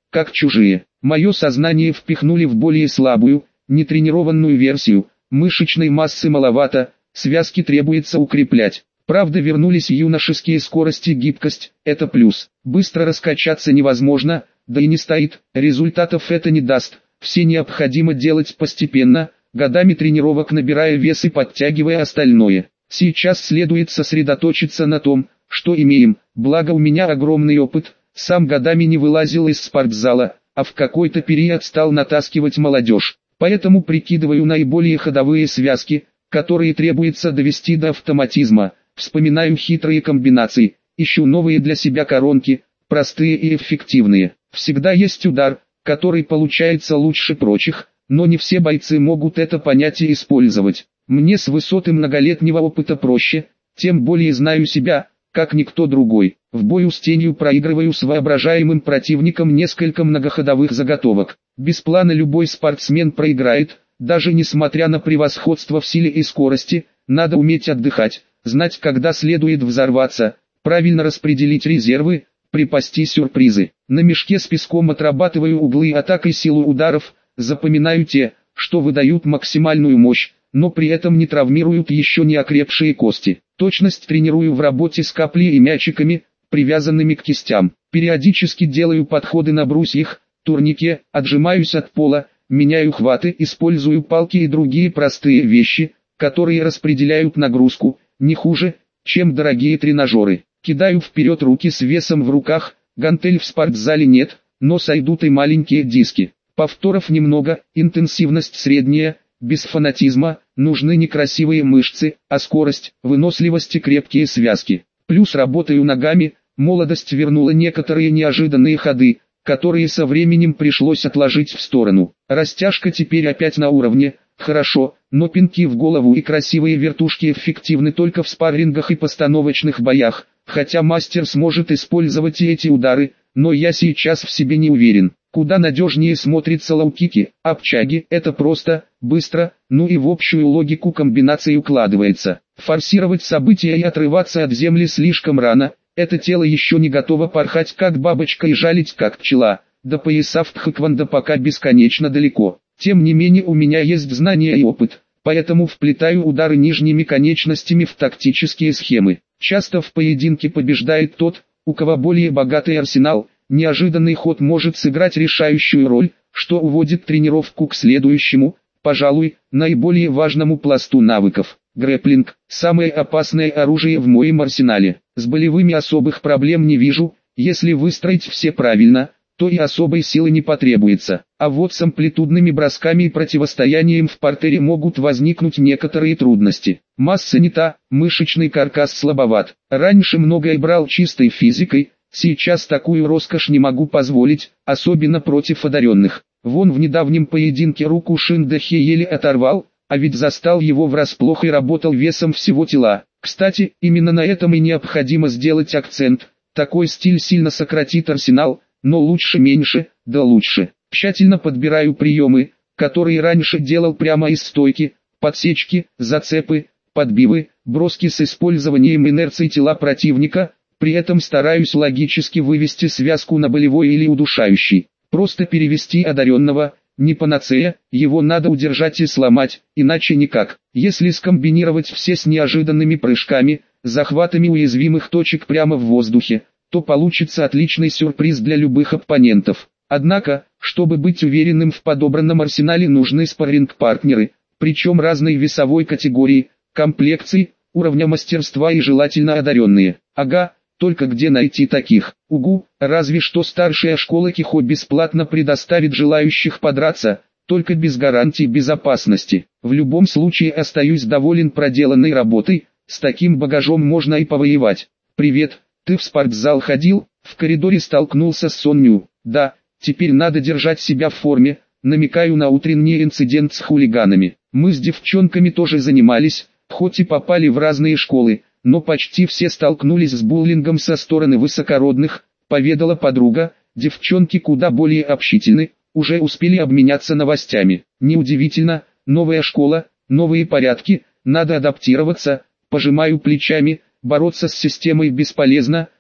как чужие. Мое сознание впихнули в более слабую, нетренированную версию, мышечной массы маловато, связки требуется укреплять. Правда, вернулись юношеские скорость и гибкость, это плюс. Быстро раскачаться невозможно, да и не стоит, результатов это не даст. Все необходимо делать постепенно, годами тренировок набирая вес и подтягивая остальное. Сейчас следует сосредоточиться на том, что имеем, благо у меня огромный опыт, сам годами не вылазил из спортзала, а в какой-то период стал натаскивать молодежь. Поэтому прикидываю наиболее ходовые связки, которые требуется довести до автоматизма. Вспоминаю хитрые комбинации, ищу новые для себя коронки, простые и эффективные. Всегда есть удар, который получается лучше прочих, но не все бойцы могут это понять и использовать. Мне с высоты многолетнего опыта проще, тем более знаю себя, как никто другой. В бою с тенью проигрываю с воображаемым противником несколько многоходовых заготовок. Без плана любой спортсмен проиграет, даже несмотря на превосходство в силе и скорости, надо уметь отдыхать, знать, когда следует взорваться, правильно распределить резервы, припасти сюрпризы. На мешке с песком отрабатываю углы атак и силу ударов, запоминаю те, что выдают максимальную мощь, но при этом не травмируют еще не окрепшие кости. Точность тренирую в работе с каплей и мячиками, привязанными к кистям. Периодически делаю подходы на брусьях, турнике, отжимаюсь от пола, меняю хваты, использую палки и другие простые вещи, которые распределяют нагрузку, не хуже, чем дорогие тренажеры. Кидаю вперед руки с весом в руках, гантель в спортзале нет, но сойдут и маленькие диски. Повторов немного, интенсивность средняя, без фанатизма, нужны не красивые мышцы, а скорость, выносливость и крепкие связки. Плюс работаю ногами, молодость вернула некоторые неожиданные ходы, которые со временем пришлось отложить в сторону. Растяжка теперь опять на уровне, хорошо, но пинки в голову и красивые вертушки эффективны только в спаррингах и постановочных боях, хотя мастер сможет использовать и эти удары, но я сейчас в себе не уверен. Куда надежнее смотрятся лоу-кики, обчаги, это просто, быстро, ну и в общую логику комбинаций укладывается. Форсировать события и отрываться от земли слишком рано, это тело еще не готово порхать как бабочка и жалить как пчела, до пояса в тхэквондо пока бесконечно далеко. Тем не менее у меня есть знания и опыт, поэтому вплетаю удары нижними конечностями в тактические схемы. Часто в поединке побеждает тот, у кого более богатый арсенал. Неожиданный ход может сыграть решающую роль, что уводит тренировку к следующему, пожалуй, наиболее важному пласту навыков. Грэпплинг – самое опасное оружие в моем арсенале. С болевыми особых проблем не вижу, если выстроить все правильно, то и особой силы не потребуется. А вот с амплитудными бросками и противостоянием в партере могут возникнуть некоторые трудности. Масса не та, мышечный каркас слабоват. Раньше многое брал чистой физикой, сейчас такую роскошь не могу позволить, особенно против одаренных. Вон в недавнем поединке руку Шиндахе еле оторвал, а ведь застал его врасплох и работал весом всего тела. Кстати, именно на этом и необходимо сделать акцент. Такой стиль сильно сократит арсенал, но лучше меньше, да лучше. Тщательно подбираю приемы, которые раньше делал прямо из стойки, подсечки, зацепы, подбивы, броски с использованием инерции тела противника. При этом стараюсь логически вывести связку на болевой или удушающий. Просто перевести одаренного, не панацея, его надо удержать и сломать, иначе никак. Если скомбинировать все с неожиданными прыжками, захватами уязвимых точек прямо в воздухе, то получится отличный сюрприз для любых оппонентов. Однако, чтобы быть уверенным в подобранном арсенале, нужны спарринг-партнеры, причем разной весовой категории, комплекции, уровня мастерства и желательно одаренные. Ага. Только где найти таких? Угу, разве что старшая школа Кихо бесплатно предоставит желающих подраться, только без гарантий безопасности. В любом случае остаюсь доволен проделанной работой, с таким багажом можно и повоевать. Привет, ты в спортзал ходил? В коридоре столкнулся с Сонью. Да, теперь надо держать себя в форме, намекаю на утренний инцидент с хулиганами. Мы с девчонками тоже занимались, хоть и попали в разные школы, но почти все столкнулись с буллингом со стороны высокородных, поведала подруга. Девчонки куда более общительны, уже успели обменяться новостями. Неудивительно, новая школа, новые порядки, надо адаптироваться, пожимаю плечами, бороться с системой бесполезно,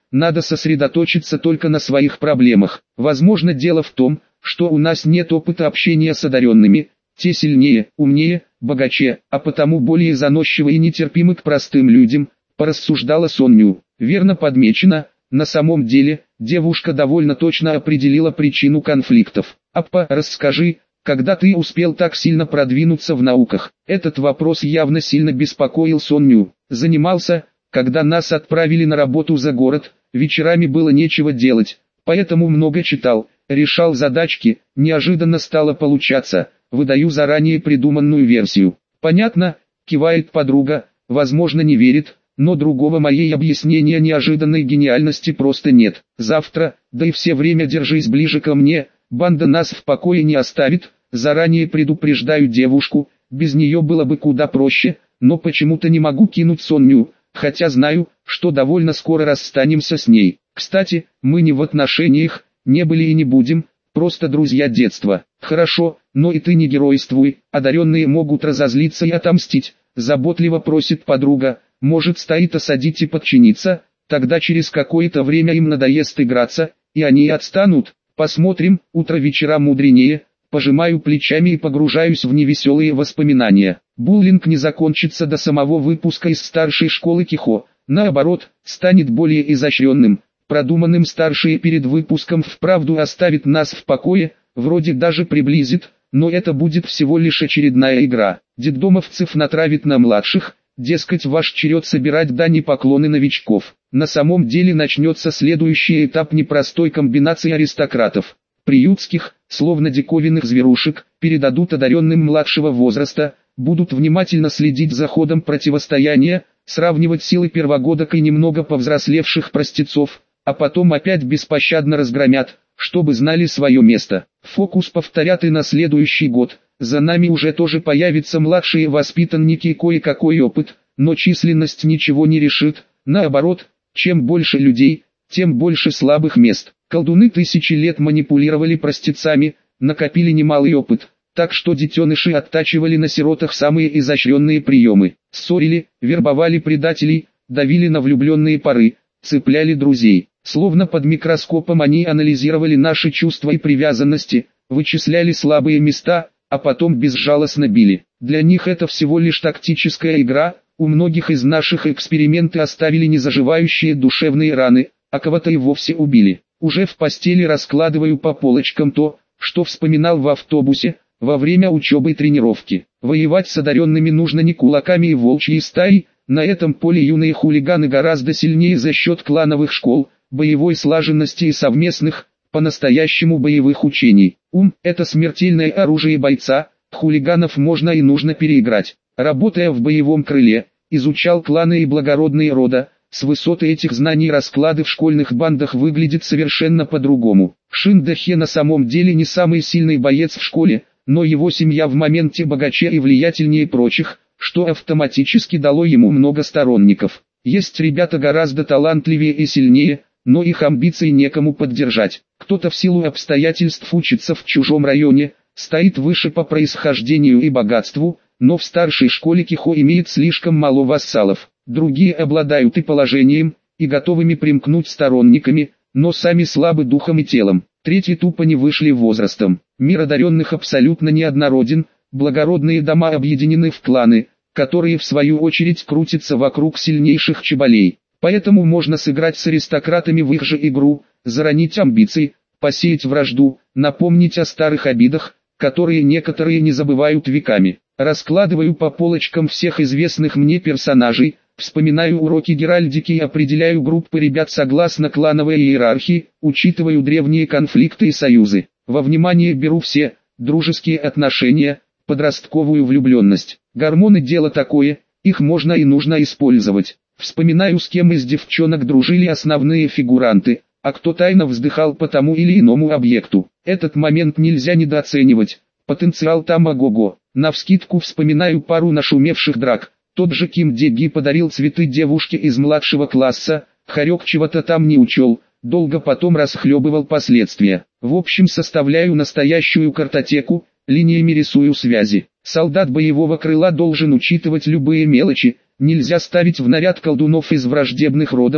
надо сосредоточиться только на своих проблемах. Возможно, дело в том, что у нас нет опыта общения с одаренными, те сильнее, умнее, богаче, а потому более заносчивы и нетерпимы к простым людям, порассуждала Сонню. Верно подмечено, на самом деле, девушка довольно точно определила причину конфликтов. «Аппа, расскажи, когда ты успел так сильно продвинуться в науках?» Этот вопрос явно сильно беспокоил Сонню. «Занимался, когда нас отправили на работу за город, вечерами было нечего делать, поэтому много читал, решал задачки, неожиданно стало получаться, выдаю заранее придуманную версию». «Понятно», кивает подруга, возможно не верит, но другого моей объяснения неожиданной гениальности просто нет. «Завтра, да и все время держись ближе ко мне, банда нас в покое не оставит, заранее предупреждаю девушку, без нее было бы куда проще, но почему-то не могу кинуть Сонню, хотя знаю, что довольно скоро расстанемся с ней. Кстати, мы не в отношениях, не были и не будем, просто друзья детства». «Хорошо, но и ты не геройствуй, одаренные могут разозлиться и отомстить», заботливо просит подруга. «Может, стоит осадить и подчиниться, тогда через какое-то время им надоест играться, и они отстанут. Посмотрим, утро вечера мудренее». Пожимаю плечами и погружаюсь в невеселые воспоминания. Буллинг не закончится до самого выпуска из старшей школы Кихо, наоборот, станет более изощренным, продуманным. Старшие перед выпуском вправду оставит нас в покое, вроде даже приблизит, но это будет всего лишь очередная игра. Детдомовцев натравит на младших, дескать, ваш черед собирать дань и поклоны новичков. На самом деле начнется следующий этап непростой комбинации аристократов. Приютских, словно диковинных зверушек, передадут одаренным младшего возраста, будут внимательно следить за ходом противостояния, сравнивать силы первогодок и немного повзрослевших простецов, а потом опять беспощадно разгромят, чтобы знали свое место. Фокус повторят и на следующий год. За нами уже тоже появятся младшие воспитанники и кое-какой опыт, но численность ничего не решит, наоборот, чем больше людей, тем больше слабых мест. Колдуны тысячи лет манипулировали простецами, накопили немалый опыт, так что детеныши оттачивали на сиротах самые изощренные приемы. Ссорили, вербовали предателей, давили на влюбленные поры, цепляли друзей. Словно под микроскопом они анализировали наши чувства и привязанности, вычисляли слабые места, а потом безжалостно били. Для них это всего лишь тактическая игра, у многих из наших эксперименты оставили незаживающие душевные раны, а кого-то и вовсе убили. Уже в постели раскладываю по полочкам то, что вспоминал в автобусе, во время учебы и тренировки. Воевать с одаренными нужно не кулаками и волчьей стаей, на этом поле юные хулиганы гораздо сильнее за счет клановых школ, боевой слаженности и совместных, по-настоящему боевых учений. Ум – это смертельное оружие бойца, хулиганов можно и нужно переиграть. Работая в боевом крыле, изучал кланы и благородные рода, с высоты этих знаний расклады в школьных бандах выглядят совершенно по-другому. Шин Дахе на самом деле не самый сильный боец в школе, но его семья в моменте богаче и влиятельнее прочих, что автоматически дало ему много сторонников. Есть ребята гораздо талантливее и сильнее, но их амбиции некому поддержать. Кто-то в силу обстоятельств учится в чужом районе, стоит выше по происхождению и богатству, но в старшей школе Кихо имеет слишком мало вассалов. Другие обладают и положением, и готовыми примкнуть сторонниками, но сами слабы духом и телом. Третьи тупо не вышли возрастом. Мир одаренных абсолютно неоднороден, благородные дома объединены в кланы, которые в свою очередь крутятся вокруг сильнейших чеболей. Поэтому можно сыграть с аристократами в их же игру, заронить амбиции, посеять вражду, напомнить о старых обидах, которые некоторые не забывают веками. Раскладываю по полочкам всех известных мне персонажей, вспоминаю уроки геральдики и определяю группы ребят согласно клановой иерархии, учитываю древние конфликты и союзы. Во внимание беру все, дружеские отношения, подростковую влюбленность. Гормоны дело такое, их можно и нужно использовать. Вспоминаю, с кем из девчонок дружили основные фигуранты, а кто тайно вздыхал по тому или иному объекту. Этот момент нельзя недооценивать, потенциал там ого-го. Навскидку вспоминаю пару нашумевших драк. Тот же Ким Деги подарил цветы девушке из младшего класса, Харек чего-то там не учел, долго потом расхлебывал последствия. В общем, составляю настоящую картотеку, линиями рисую связи. Солдат боевого крыла должен учитывать любые мелочи, нельзя ставить в наряд колдунов из враждебных родов,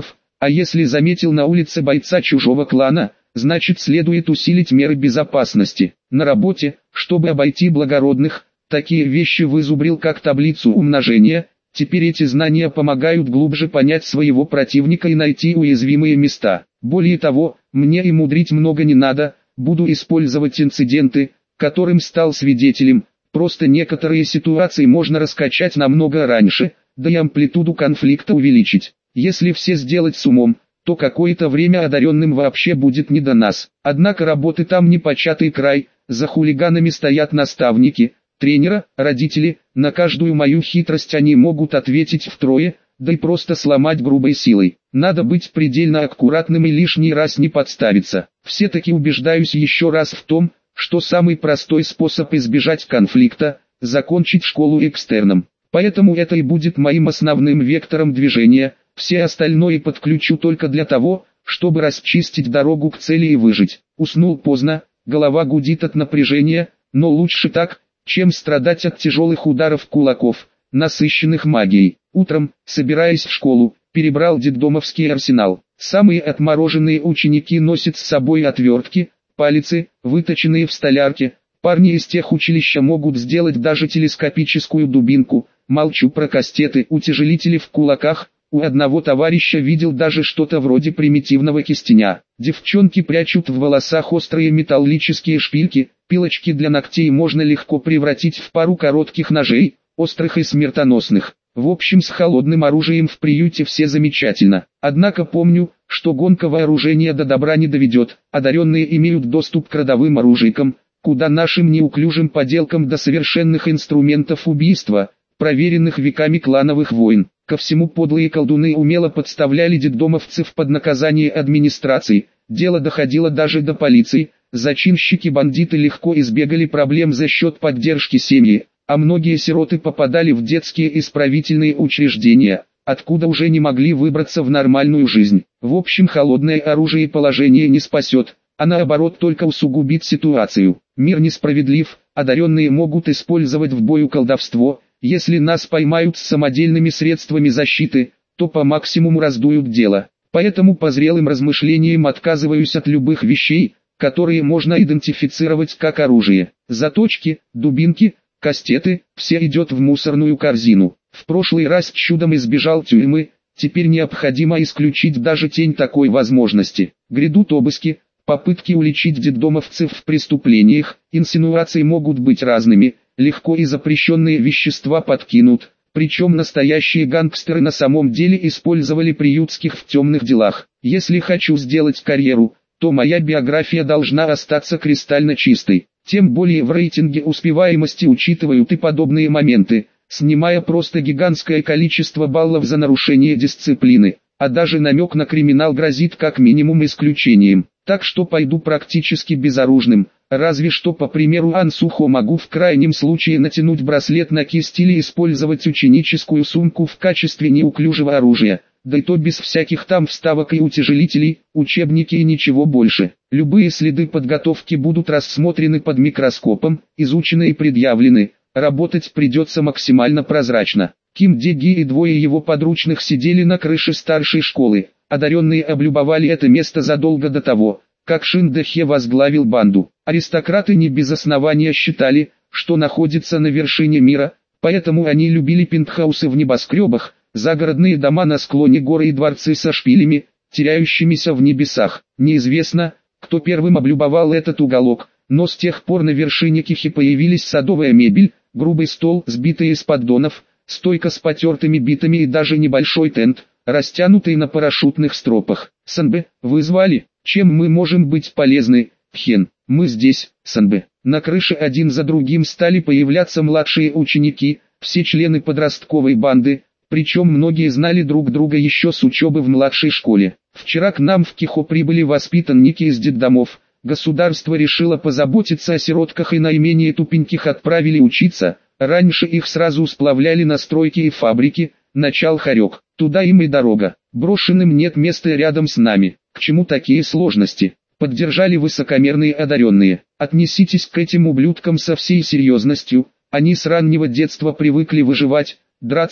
А если заметил на улице бойца чужого клана, значит следует усилить меры безопасности. На работе, чтобы обойти благородных, такие вещи вызубрил как таблицу умножения. Теперь эти знания помогают глубже понять своего противника и найти уязвимые места. Более того, мне и мудрить много не надо, буду использовать инциденты, которым стал свидетелем. Просто некоторые ситуации можно раскачать намного раньше, да и амплитуду конфликта увеличить. Если все сделать с умом, то какое-то время одаренным вообще будет не до нас. Однако работы там не початый край, за хулиганами стоят наставники, тренера, родители, на каждую мою хитрость они могут ответить втрое, да и просто сломать грубой силой. Надо быть предельно аккуратным и лишний раз не подставиться. Все-таки убеждаюсь еще раз в том, что самый простой способ избежать конфликта – закончить школу экстерном. Поэтому это и будет моим основным вектором движения, все остальное подключу только для того, чтобы расчистить дорогу к цели и выжить. Уснул поздно, голова гудит от напряжения, но лучше так, чем страдать от тяжелых ударов кулаков, насыщенных магией. Утром, собираясь в школу, перебрал детдомовский арсенал. Самые отмороженные ученики носят с собой отвертки, палицы, выточенные в столярке. Парни из тех училища могут сделать даже телескопическую дубинку. Молчу про кастеты, утяжелители в кулаках. У одного товарища видел даже что-то вроде примитивного кистеня. Девчонки прячут в волосах острые металлические шпильки, пилочки для ногтей можно легко превратить в пару коротких ножей, острых и смертоносных. В общем, с холодным оружием в приюте все замечательно. Однако помню, что гонка вооружения до добра не доведет. Одаренные имеют доступ к родовым оружейкам, куда нашим неуклюжим поделкам до совершенных инструментов убийства, проверенных веками клановых войн. Ко всему подлые колдуны умело подставляли детдомовцев под наказание администрации, дело доходило даже до полиции, зачинщики-бандиты легко избегали проблем за счет поддержки семьи, а многие сироты попадали в детские исправительные учреждения, откуда уже не могли выбраться в нормальную жизнь. В общем, холодное оружие положение не спасет, а наоборот только усугубит ситуацию. Мир несправедлив, одаренные могут использовать в бою колдовство. Если нас поймают с самодельными средствами защиты, то по максимуму раздуют дело. Поэтому по зрелым размышлениям отказываюсь от любых вещей, которые можно идентифицировать как оружие. Заточки, дубинки, кастеты, все идет в мусорную корзину. В прошлый раз чудом избежал тюрьмы, теперь необходимо исключить даже тень такой возможности. Грядут обыски, попытки уличить детдомовцев в преступлениях, инсинуации могут быть разными. Легко и запрещенные вещества подкинут, причем настоящие гангстеры на самом деле использовали приютских в темных делах. Если хочу сделать карьеру, то моя биография должна остаться кристально чистой. Тем более в рейтинге успеваемости учитывают и подобные моменты, снимая просто гигантское количество баллов за нарушение дисциплины, а даже намек на криминал грозит как минимум исключением. Так что пойду практически безоружным. Разве что по примеру Ан Сухо могу в крайнем случае натянуть браслет на кисть или использовать ученическую сумку в качестве неуклюжего оружия, да и то без всяких там вставок и утяжелителей, учебники и ничего больше. Любые следы подготовки будут рассмотрены под микроскопом, изучены и предъявлены, работать придется максимально прозрачно. Ким Деги и двое его подручных сидели на крыше старшей школы, одаренные облюбовали это место задолго до того, как Шин Дэхе возглавил банду. Аристократы не без основания считали, что находятся на вершине мира, поэтому они любили пентхаусы в небоскребах, загородные дома на склоне горы и дворцы со шпилями, теряющимися в небесах. Неизвестно, кто первым облюбовал этот уголок, но с тех пор на вершине Кихи появились садовая мебель, грубый стол, сбитый из поддонов, стойка с потертыми битами и даже небольшой тент, растянутый на парашютных стропах. «Санбэ, вы звали? Чем мы можем быть полезны, Пхен?» «Мы здесь, Санбэ». На крыше один за другим стали появляться младшие ученики, все члены подростковой банды, причем многие знали друг друга еще с учебы в младшей школе. Вчера к нам в Кихо прибыли воспитанники из детдомов. Государство решило позаботиться о сиротках и наименее тупеньких отправили учиться. Раньше их сразу сплавляли на стройки и фабрики, начал хорек. Туда им и дорога. Брошенным нет места рядом с нами. К чему такие сложности? Поддержали высокомерные одаренные. Отнеситесь к этим ублюдкам со всей серьезностью. Они с раннего детства привыкли выживать, драться,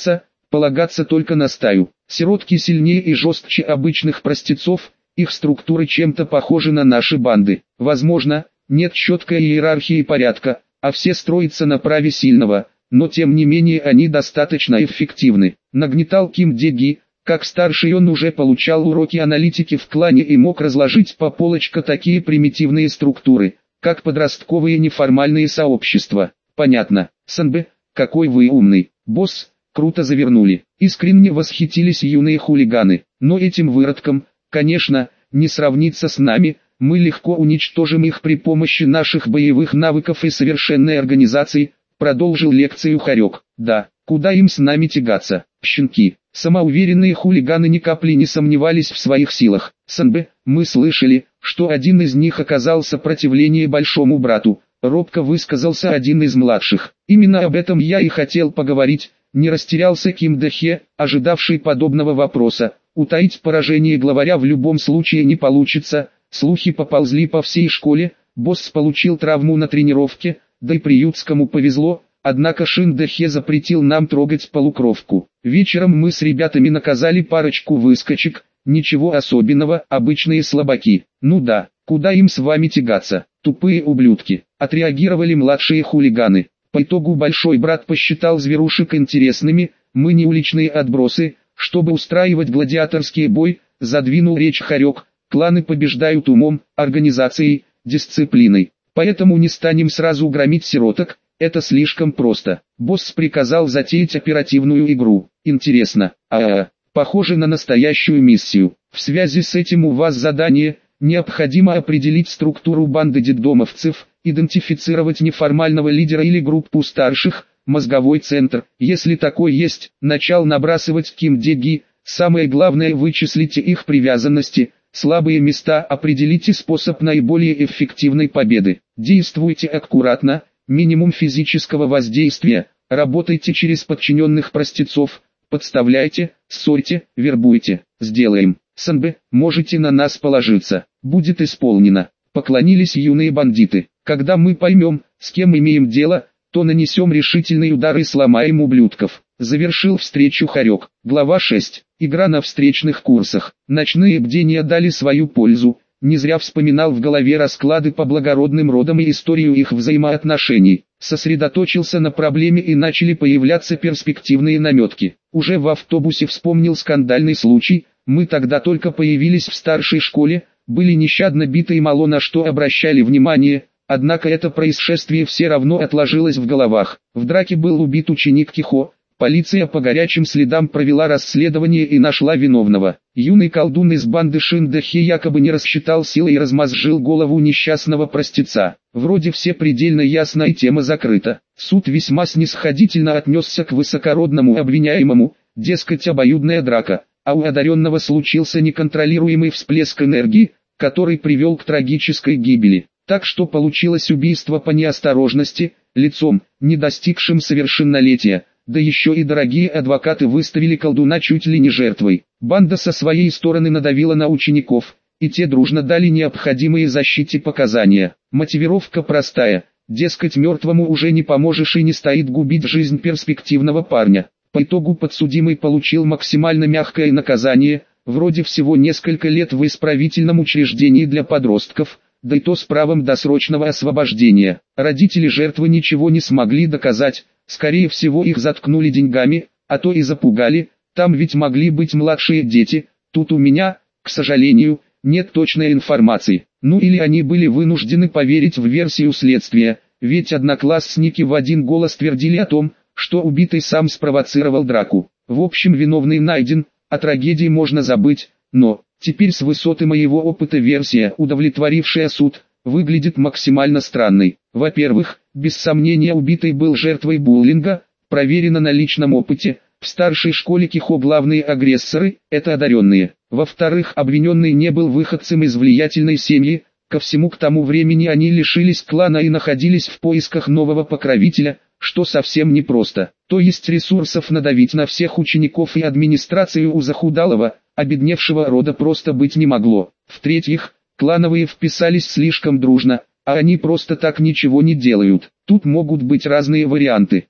полагаться только на стаю. Сиротки сильнее и жестче обычных простецов, их структуры чем-то похожи на наши банды. Возможно, нет четкой иерархии и порядка, а все строятся на праве сильного, но тем не менее они достаточно эффективны. Нагнетал Ким Дэ-ги, как старший он уже получал уроки аналитики в клане и мог разложить по полочкам такие примитивные структуры, как подростковые неформальные сообщества. Понятно. Санбэ, какой вы умный. Босс, круто завернули. Искренне восхитились юные хулиганы. Но этим выродкам, конечно, не сравнится с нами. Мы легко уничтожим их при помощи наших боевых навыков и совершенной организации, продолжил лекцию Хорек. Да, куда им с нами тягаться, щенки. Самоуверенные хулиганы ни капли не сомневались в своих силах. Санбэ, мы слышали, что один из них оказал сопротивление большому брату. Робко высказался один из младших. Именно об этом я и хотел поговорить. Не растерялся Ким Дэ-хе, ожидавший подобного вопроса. Утаить поражение главаря в любом случае не получится. Слухи поползли по всей школе. Босс получил травму на тренировке, да и приютскому повезло. Однако Шин Дэ-хе запретил нам трогать полукровку. Вечером мы с ребятами наказали парочку выскочек. Ничего особенного, обычные слабаки. Ну да, куда им с вами тягаться, тупые ублюдки. Отреагировали младшие хулиганы. По итогу большой брат посчитал зверушек интересными. Мы не уличные отбросы, чтобы устраивать гладиаторский бой. Задвинул речь Хорек. Кланы побеждают умом, организацией, дисциплиной. Поэтому не станем сразу громить сироток. Это слишком просто. Босс приказал затеять оперативную игру. Интересно, похоже на настоящую миссию. В связи с этим у вас задание. Необходимо определить структуру банды детдомовцев, идентифицировать неформального лидера или группу старших, мозговой центр. Если такой есть, начал набрасывать Ким Дэ-ги. Самое главное, вычислите их привязанности, слабые места, определите способ наиболее эффективной победы. Действуйте аккуратно. Минимум физического воздействия, работайте через подчиненных простецов, подставляйте, ссорьте, вербуйте, сделаем. Санбэ, можете на нас положиться, будет исполнено. Поклонились юные бандиты. Когда мы поймем, с кем имеем дело, то нанесем решительный удар и сломаем ублюдков. Завершил встречу Хорек. Глава 6. Игра на встречных курсах. Ночные бдения дали свою пользу. Не зря вспоминал в голове расклады по благородным родам и историю их взаимоотношений. Сосредоточился на проблеме и начали появляться перспективные наметки. Уже в автобусе вспомнил скандальный случай. Мы тогда только появились в старшей школе, были нещадно биты и мало на что обращали внимание. Однако это происшествие все равно отложилось в головах. В драке был убит ученик Кихо. Полиция по горячим следам провела расследование и нашла виновного. Юный колдун из банды Шин Дэ-хе якобы не рассчитал силы и размозжил голову несчастного простеца. Вроде все предельно ясно и тема закрыта. Суд весьма снисходительно отнесся к высокородному обвиняемому, дескать, обоюдная драка, а у одаренного случился неконтролируемый всплеск энергии, который привел к трагической гибели. Так что получилось убийство по неосторожности, лицом, не достигшим совершеннолетия. Да еще и дорогие адвокаты выставили колдуна чуть ли не жертвой. Банда со своей стороны надавила на учеников, и те дружно дали необходимые защите показания. Мотивировка простая, дескать, мертвому уже не поможешь и не стоит губить жизнь перспективного парня. По итогу подсудимый получил максимально мягкое наказание, вроде всего несколько лет в исправительном учреждении для подростков, да и то с правом досрочного освобождения. Родители жертвы ничего не смогли доказать. Скорее всего, их заткнули деньгами, а то и запугали, там ведь могли быть младшие дети. Тут у меня, к сожалению, нет точной информации. Ну или они были вынуждены поверить в версию следствия, ведь одноклассники в один голос твердили о том, что убитый сам спровоцировал драку. В общем, виновный найден, о трагедии можно забыть, но теперь с высоты моего опыта версия, удовлетворившая суд, выглядит максимально странной. Во-первых, без сомнения убитый был жертвой буллинга, проверено на личном опыте. В старшей школе Кихо главные агрессоры – это одаренные. Во-вторых, обвиненный не был выходцем из влиятельной семьи. Ко всему, к тому времени они лишились клана и находились в поисках нового покровителя, что совсем непросто. То есть ресурсов надавить на всех учеников и администрацию у захудалого, обедневшего рода просто быть не могло. В-третьих, клановые вписались слишком дружно, а они просто так ничего не делают. Тут могут быть разные варианты.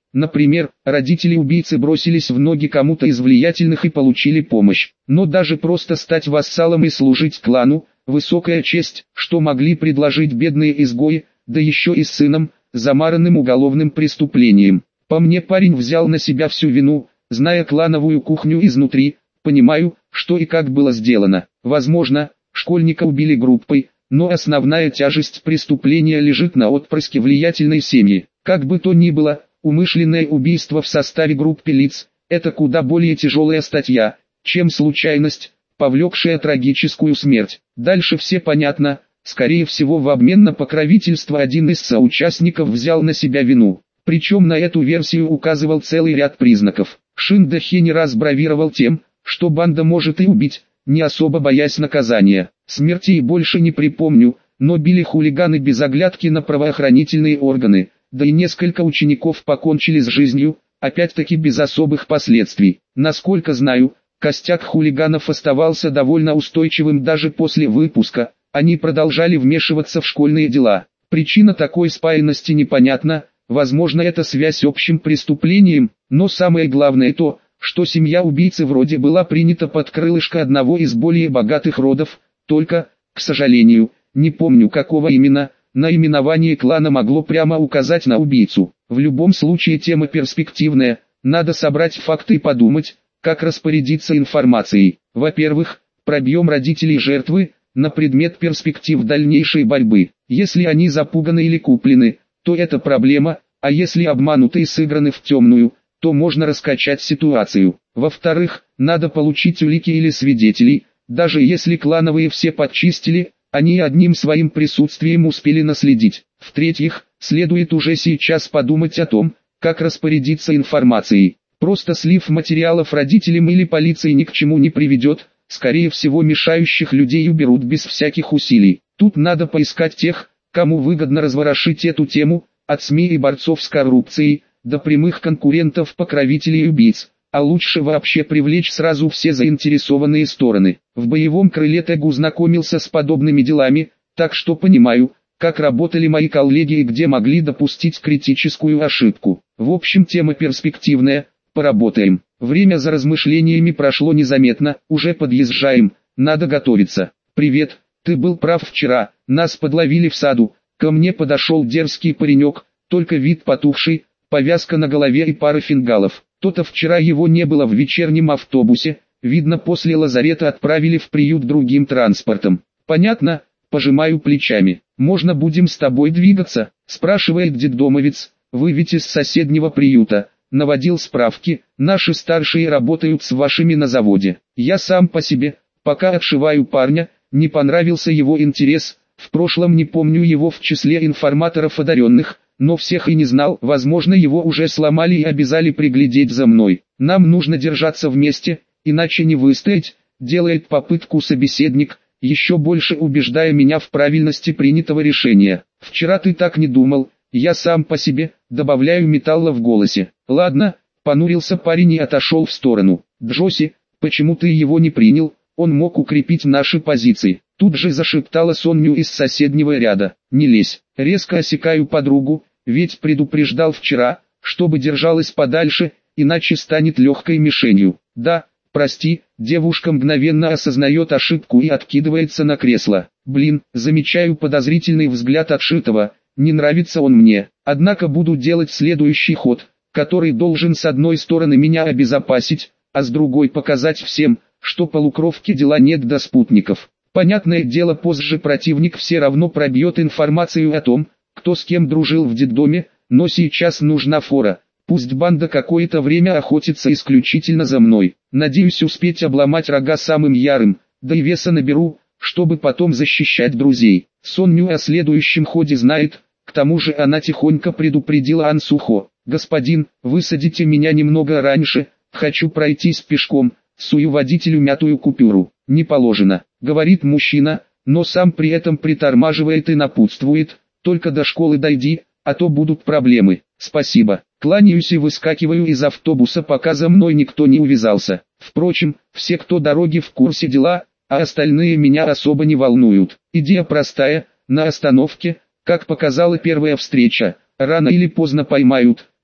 Например, родители убийцы бросились в ноги кому-то из влиятельных и получили помощь. Но даже просто стать вассалом и служить клану – высокая честь, что могли предложить бедные изгои, да еще и с сыном, замаранным уголовным преступлением. По мне, парень взял на себя всю вину, зная клановую кухню изнутри. Понимаю, что и как было сделано. Возможно, школьника убили группой, но основная тяжесть преступления лежит на отпрыске влиятельной семьи. Как бы то ни было, умышленное убийство в составе группы лиц – это куда более тяжелая статья, чем случайность, повлекшая трагическую смерть. Дальше все понятно. Скорее всего, в обмен на покровительство один из соучастников взял на себя вину. Причем на эту версию указывал целый ряд признаков. Шиндахе не раз бравировал тем, что банда может и убить, не особо боясь наказания. Смертей больше не припомню, но били хулиганы без оглядки на правоохранительные органы, да и несколько учеников покончили с жизнью, опять-таки без особых последствий. Насколько знаю, костяк хулиганов оставался довольно устойчивым даже после выпуска, они продолжали вмешиваться в школьные дела. Причина такой спаянности непонятна, возможно это связь с общим преступлением, но самое главное то, что семья убийцы вроде была принята под крылышко одного из более богатых родов, только, к сожалению, не помню какого именно, наименование клана могло прямо указать на убийцу. В любом случае тема перспективная, надо собрать факты и подумать, как распорядиться информацией. Во-первых, пробьем родителей жертвы, на предмет перспектив дальнейшей борьбы. Если они запуганы или куплены, то это проблема, а если обмануты и сыграны в темную, то можно раскачать ситуацию. Во-вторых, надо получить улики или свидетелей, даже если клановые все подчистили, они одним своим присутствием успели наследить. В-третьих, следует уже сейчас подумать о том, как распорядиться информацией. Просто слив материалов родителям или полиции ни к чему не приведет, скорее всего мешающих людей уберут без всяких усилий. Тут надо поискать тех, кому выгодно разворошить эту тему, от СМИ и борцов с коррупцией, до прямых конкурентов, покровителей и убийц, а лучше вообще привлечь сразу все заинтересованные стороны. В боевом крыле Тегу знакомился с подобными делами, так что понимаю, как работали мои коллеги и где могли допустить критическую ошибку. В общем, тема перспективная, поработаем. Время за размышлениями прошло незаметно, уже подъезжаем, надо готовиться. Привет, ты был прав вчера, нас подловили в саду, ко мне подошел дерзкий паренек, только вид потухший, повязка на голове и пара фингалов. То-то вчера его не было в вечернем автобусе, видно после лазарета отправили в приют другим транспортом. Понятно, пожимаю плечами. Можно будем с тобой двигаться, спрашивает детдомовец, вы ведь из соседнего приюта. Наводил справки, наши старшие работают с вашими на заводе. Я сам по себе, пока отшиваю парня, не понравился его интерес, в прошлом не помню его в числе информаторов одаренных, но всех и не знал, возможно его уже сломали и обязали приглядеть за мной. Нам нужно держаться вместе, иначе не выстоять, делает попытку собеседник, еще больше убеждая меня в правильности принятого решения. Вчера ты так не думал, я сам по себе, добавляю металла в голосе. Ладно, понурился парень и отошел в сторону. Джоси, почему ты его не принял, он мог укрепить наши позиции. Тут же зашептала Соню из соседнего ряда. Не лезь, резко осекаю подругу, ведь предупреждал вчера, чтобы держалась подальше, иначе станет легкой мишенью. Да, прости, девушка мгновенно осознает ошибку и откидывается на кресло. Блин, замечаю подозрительный взгляд отшитого. Не нравится он мне, однако буду делать следующий ход, который должен с одной стороны меня обезопасить, а с другой показать всем, что полукровки дела нет до спутников. Понятное дело, позже противник все равно пробьет информацию о том, кто с кем дружил в детдоме, но сейчас нужна фора. Пусть банда какое-то время охотится исключительно за мной. Надеюсь успеть обломать рога самым ярым, да и веса наберу, чтобы потом защищать друзей. Соню о следующем ходе знает, к тому же она тихонько предупредила Ансухо. «Господин, высадите меня немного раньше, хочу пройтись пешком», сую водителю мятую купюру. «Не положено», говорит мужчина, но сам при этом притормаживает и напутствует, «только до школы дойди, а то будут проблемы». «Спасибо». Кланяюсь и выскакиваю из автобуса, пока за мной никто не увязался. Впрочем, все, кто дороги в курсе дела, а остальные меня особо не волнуют. Идея простая, на остановке, как показала первая встреча, рано или поздно поймают,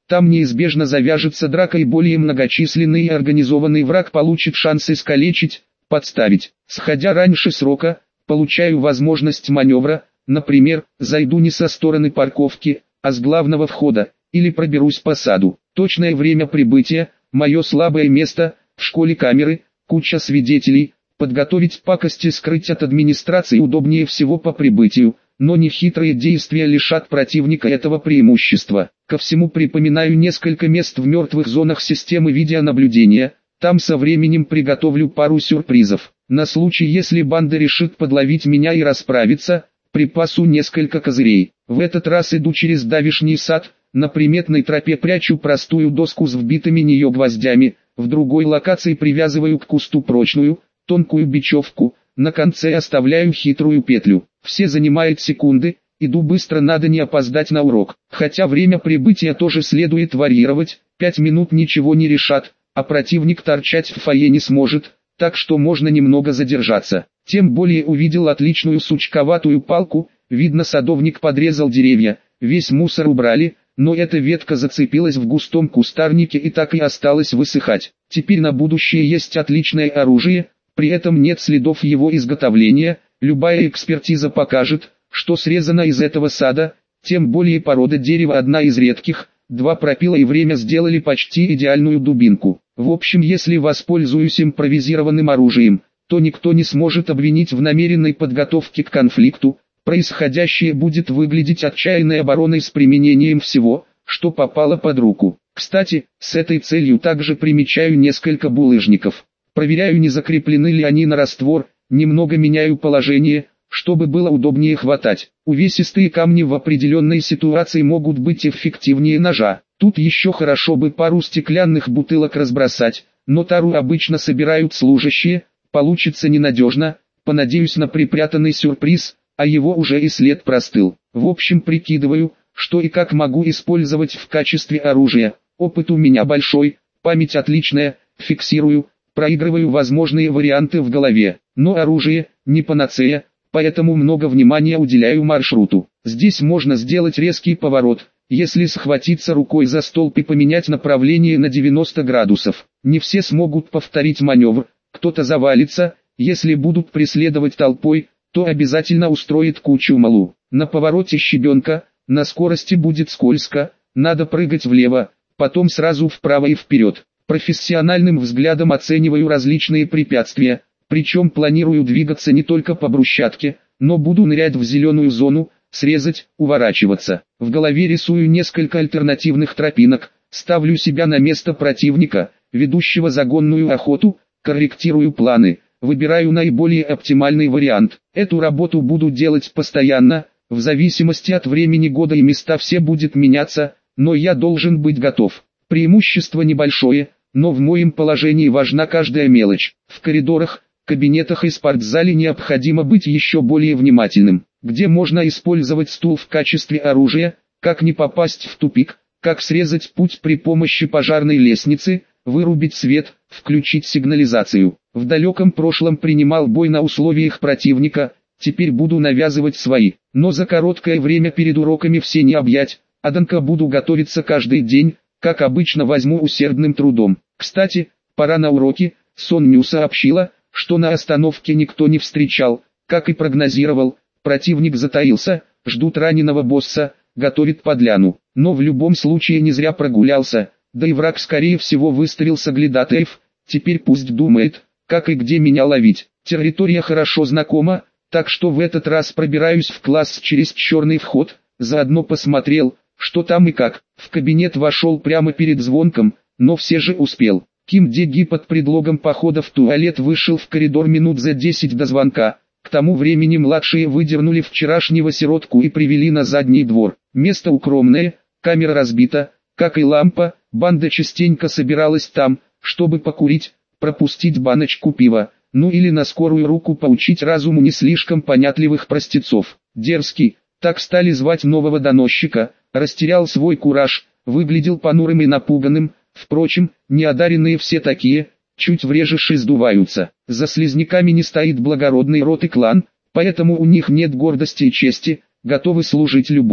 Там неизбежно завяжется драка и более многочисленный и организованный враг получит шанс искалечить, подставить. Сходя раньше срока, получаю возможность маневра, например, зайду не со стороны парковки, а с главного входа, или проберусь по саду. Точное время прибытия, мое слабое место, в школе камеры, куча свидетелей, подготовить пакости скрыть от администрации удобнее всего по прибытию, но нехитрые действия лишат противника этого преимущества. Ко всему припоминаю несколько мест в мертвых зонах системы видеонаблюдения, там со временем приготовлю пару сюрпризов. На случай, если банда решит подловить меня и расправиться, припасу несколько козырей. В этот раз иду через давишний сад, на приметной тропе прячу простую доску с вбитыми в нее гвоздями, в другой локации привязываю к кусту прочную, тонкую бечевку, на конце оставляю хитрую петлю. Все занимает секунды, иду быстро, надо не опоздать на урок. Хотя время прибытия тоже следует варьировать, 5 минут ничего не решат, а противник торчать в фойе не сможет, так что можно немного задержаться. Тем более увидел отличную сучковатую палку, видно садовник подрезал деревья, весь мусор убрали, но эта ветка зацепилась в густом кустарнике и так и осталась высыхать. Теперь на будущее есть отличное оружие, при этом нет следов его изготовления, любая экспертиза покажет, что срезано из этого сада, тем более порода дерева одна из редких, 2 пропила и время сделали почти идеальную дубинку. В общем, если воспользуюсь импровизированным оружием, то никто не сможет обвинить в намеренной подготовке к конфликту, происходящее будет выглядеть отчаянной обороной с применением всего, что попало под руку. Кстати, с этой целью также примечаю несколько булыжников. Проверяю, не закреплены ли они на раствор, немного меняю положение, чтобы было удобнее хватать. Увесистые камни в определенной ситуации могут быть эффективнее ножа. Тут еще хорошо бы пару стеклянных бутылок разбросать, но тару обычно собирают служащие, получится ненадежно, понадеюсь на припрятанный сюрприз, а его уже и след простыл. В общем, прикидываю, что и как могу использовать в качестве оружия. Опыт у меня большой, память отличная, фиксирую, проигрываю возможные варианты в голове. Но оружие не панацея, поэтому много внимания уделяю маршруту. Здесь можно сделать резкий поворот, если схватиться рукой за столб и поменять направление на 90 градусов. Не все смогут повторить маневр, кто-то завалится, если будут преследовать толпой, то обязательно устроит кучу малу. На повороте щебенка, на скорости будет скользко, надо прыгать влево, потом сразу вправо и вперед. Профессиональным взглядом оцениваю различные препятствия, причем планирую двигаться не только по брусчатке, но буду нырять в зеленую зону, срезать, уворачиваться. В голове рисую несколько альтернативных тропинок, ставлю себя на место противника, ведущего загонную охоту, корректирую планы, выбираю наиболее оптимальный вариант. Эту работу буду делать постоянно, в зависимости от времени года и места все будет меняться, но я должен быть готов. Преимущество небольшое, но в моем положении важна каждая мелочь. В коридорах, кабинетах и спортзале необходимо быть еще более внимательным. Где можно использовать стул в качестве оружия, как не попасть в тупик, как срезать путь при помощи пожарной лестницы, вырубить свет, включить сигнализацию. В далеком прошлом принимал бой на условиях противника, теперь буду навязывать свои. Но за короткое время перед уроками все не объять, однако буду готовиться каждый день, как обычно возьму усердным трудом. Кстати, пора на уроки, Сонмю сообщила, что на остановке никто не встречал, как и прогнозировал, противник затаился, ждут раненого босса, готовит подляну. Но в любом случае не зря прогулялся, да и враг скорее всего выставил соглядатаев, теперь пусть думает, как и где меня ловить. Территория хорошо знакома, так что в этот раз пробираюсь в класс через черный вход, заодно посмотрел, что там и как. В кабинет вошел прямо перед звонком, но все же успел. Ким Де-ги под предлогом похода в туалет вышел в коридор минут за 10 до звонка. К тому времени младшие выдернули вчерашнего сиротку и привели на задний двор. Место укромное, камера разбита, как и лампа, банда частенько собиралась там, чтобы покурить, пропустить баночку пива, ну или на скорую руку поучить разуму не слишком понятливых простецов. Дерзкий, так стали звать нового доносчика, растерял свой кураж, выглядел понурым и напуганным, впрочем, неодаренные все такие, чуть врежешь и сдуваются. За слизняками не стоит благородный род и клан, поэтому у них нет гордости и чести, готовы служить любому.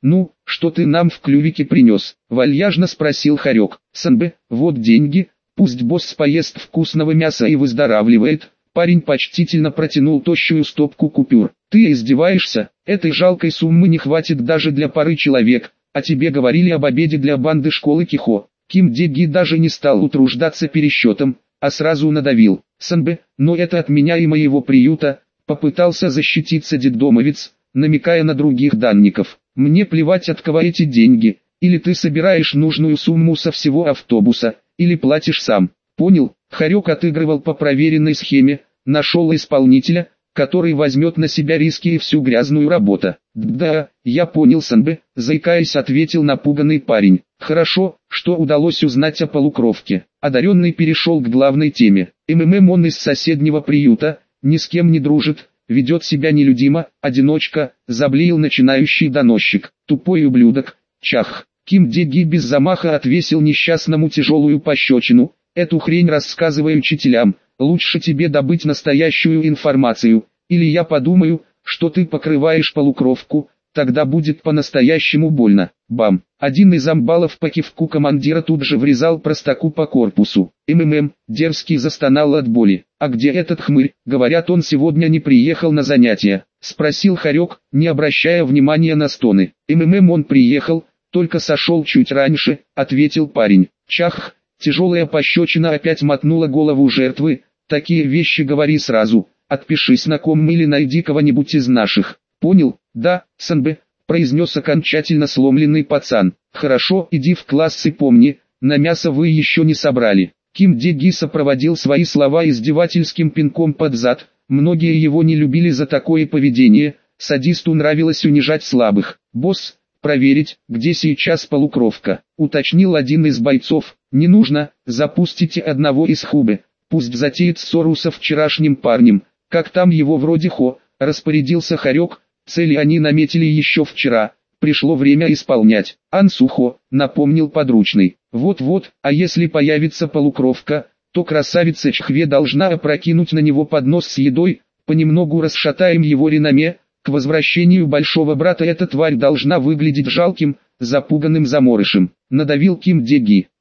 «Ну, что ты нам в клювике принес?» — вальяжно спросил Харек. «Санбе, вот деньги, пусть босс поест вкусного мяса и выздоравливает». Парень почтительно протянул тощую стопку купюр. «Ты издеваешься? Этой жалкой суммы не хватит даже для пары человек, а тебе говорили об обеде для банды школы Кихо». Ким Де-ги даже не стал утруждаться пересчетом, а сразу надавил. «Санбе, но это от меня и моего приюта», — попытался защититься детдомовец, намекая на других данников. «Мне плевать, от кого эти деньги, или ты собираешь нужную сумму со всего автобуса, или платишь сам». «Понял». Харек отыгрывал по проверенной схеме, нашел исполнителя, который возьмет на себя риски и всю грязную работу. «Да, я понял, Санбе», — заикаясь, ответил напуганный парень. «Хорошо, что удалось узнать о полукровке». Одаренный перешел к главной теме. Он из соседнего приюта, ни с кем не дружит, ведет себя нелюдимо, одиночка, заблеял начинающий доносчик. «Тупой ублюдок, чах». Ким Де-ги без замаха отвесил несчастному тяжелую пощечину. «Эту хрень рассказывай учителям, лучше тебе добыть настоящую информацию, или я подумаю, что ты покрываешь полукровку, тогда будет по-настоящему больно». Бам! Один из амбалов по кивку командира тут же врезал простаку по корпусу. Дерзкий застонал от боли. «А где этот хмырь? Говорят, он сегодня не приехал на занятия», — спросил Харек, не обращая внимания на стоны. Он приехал, только сошел чуть раньше», — ответил парень. «Чах!» Тяжелая пощечина опять мотнула голову жертвы. «Такие вещи говори сразу, отпишись на ком или найди кого-нибудь из наших». «Понял?» «Да, Санбе», — произнес окончательно сломленный пацан. «Хорошо, иди в класс и помни, на мясо вы еще не собрали». Ким Де-ги сопроводил свои слова издевательским пинком под зад. Многие его не любили за такое поведение, садисту нравилось унижать слабых. «Босс, проверить, где сейчас полукровка», — уточнил один из бойцов. «Не нужно, запустите одного из Хубы, пусть затеет ссору со вчерашним парнем, как там его вроде Хо», — распорядился Харек. Цели они наметили еще вчера, пришло время исполнять. «Ансухо», — напомнил подручный. «Вот-вот, а если появится полукровка, то красавица Чхве должна опрокинуть на него поднос с едой, понемногу расшатаем его реноме. К возвращению большого брата эта тварь должна выглядеть жалким, запуганным заморышем», — надавил Ким Де-ги.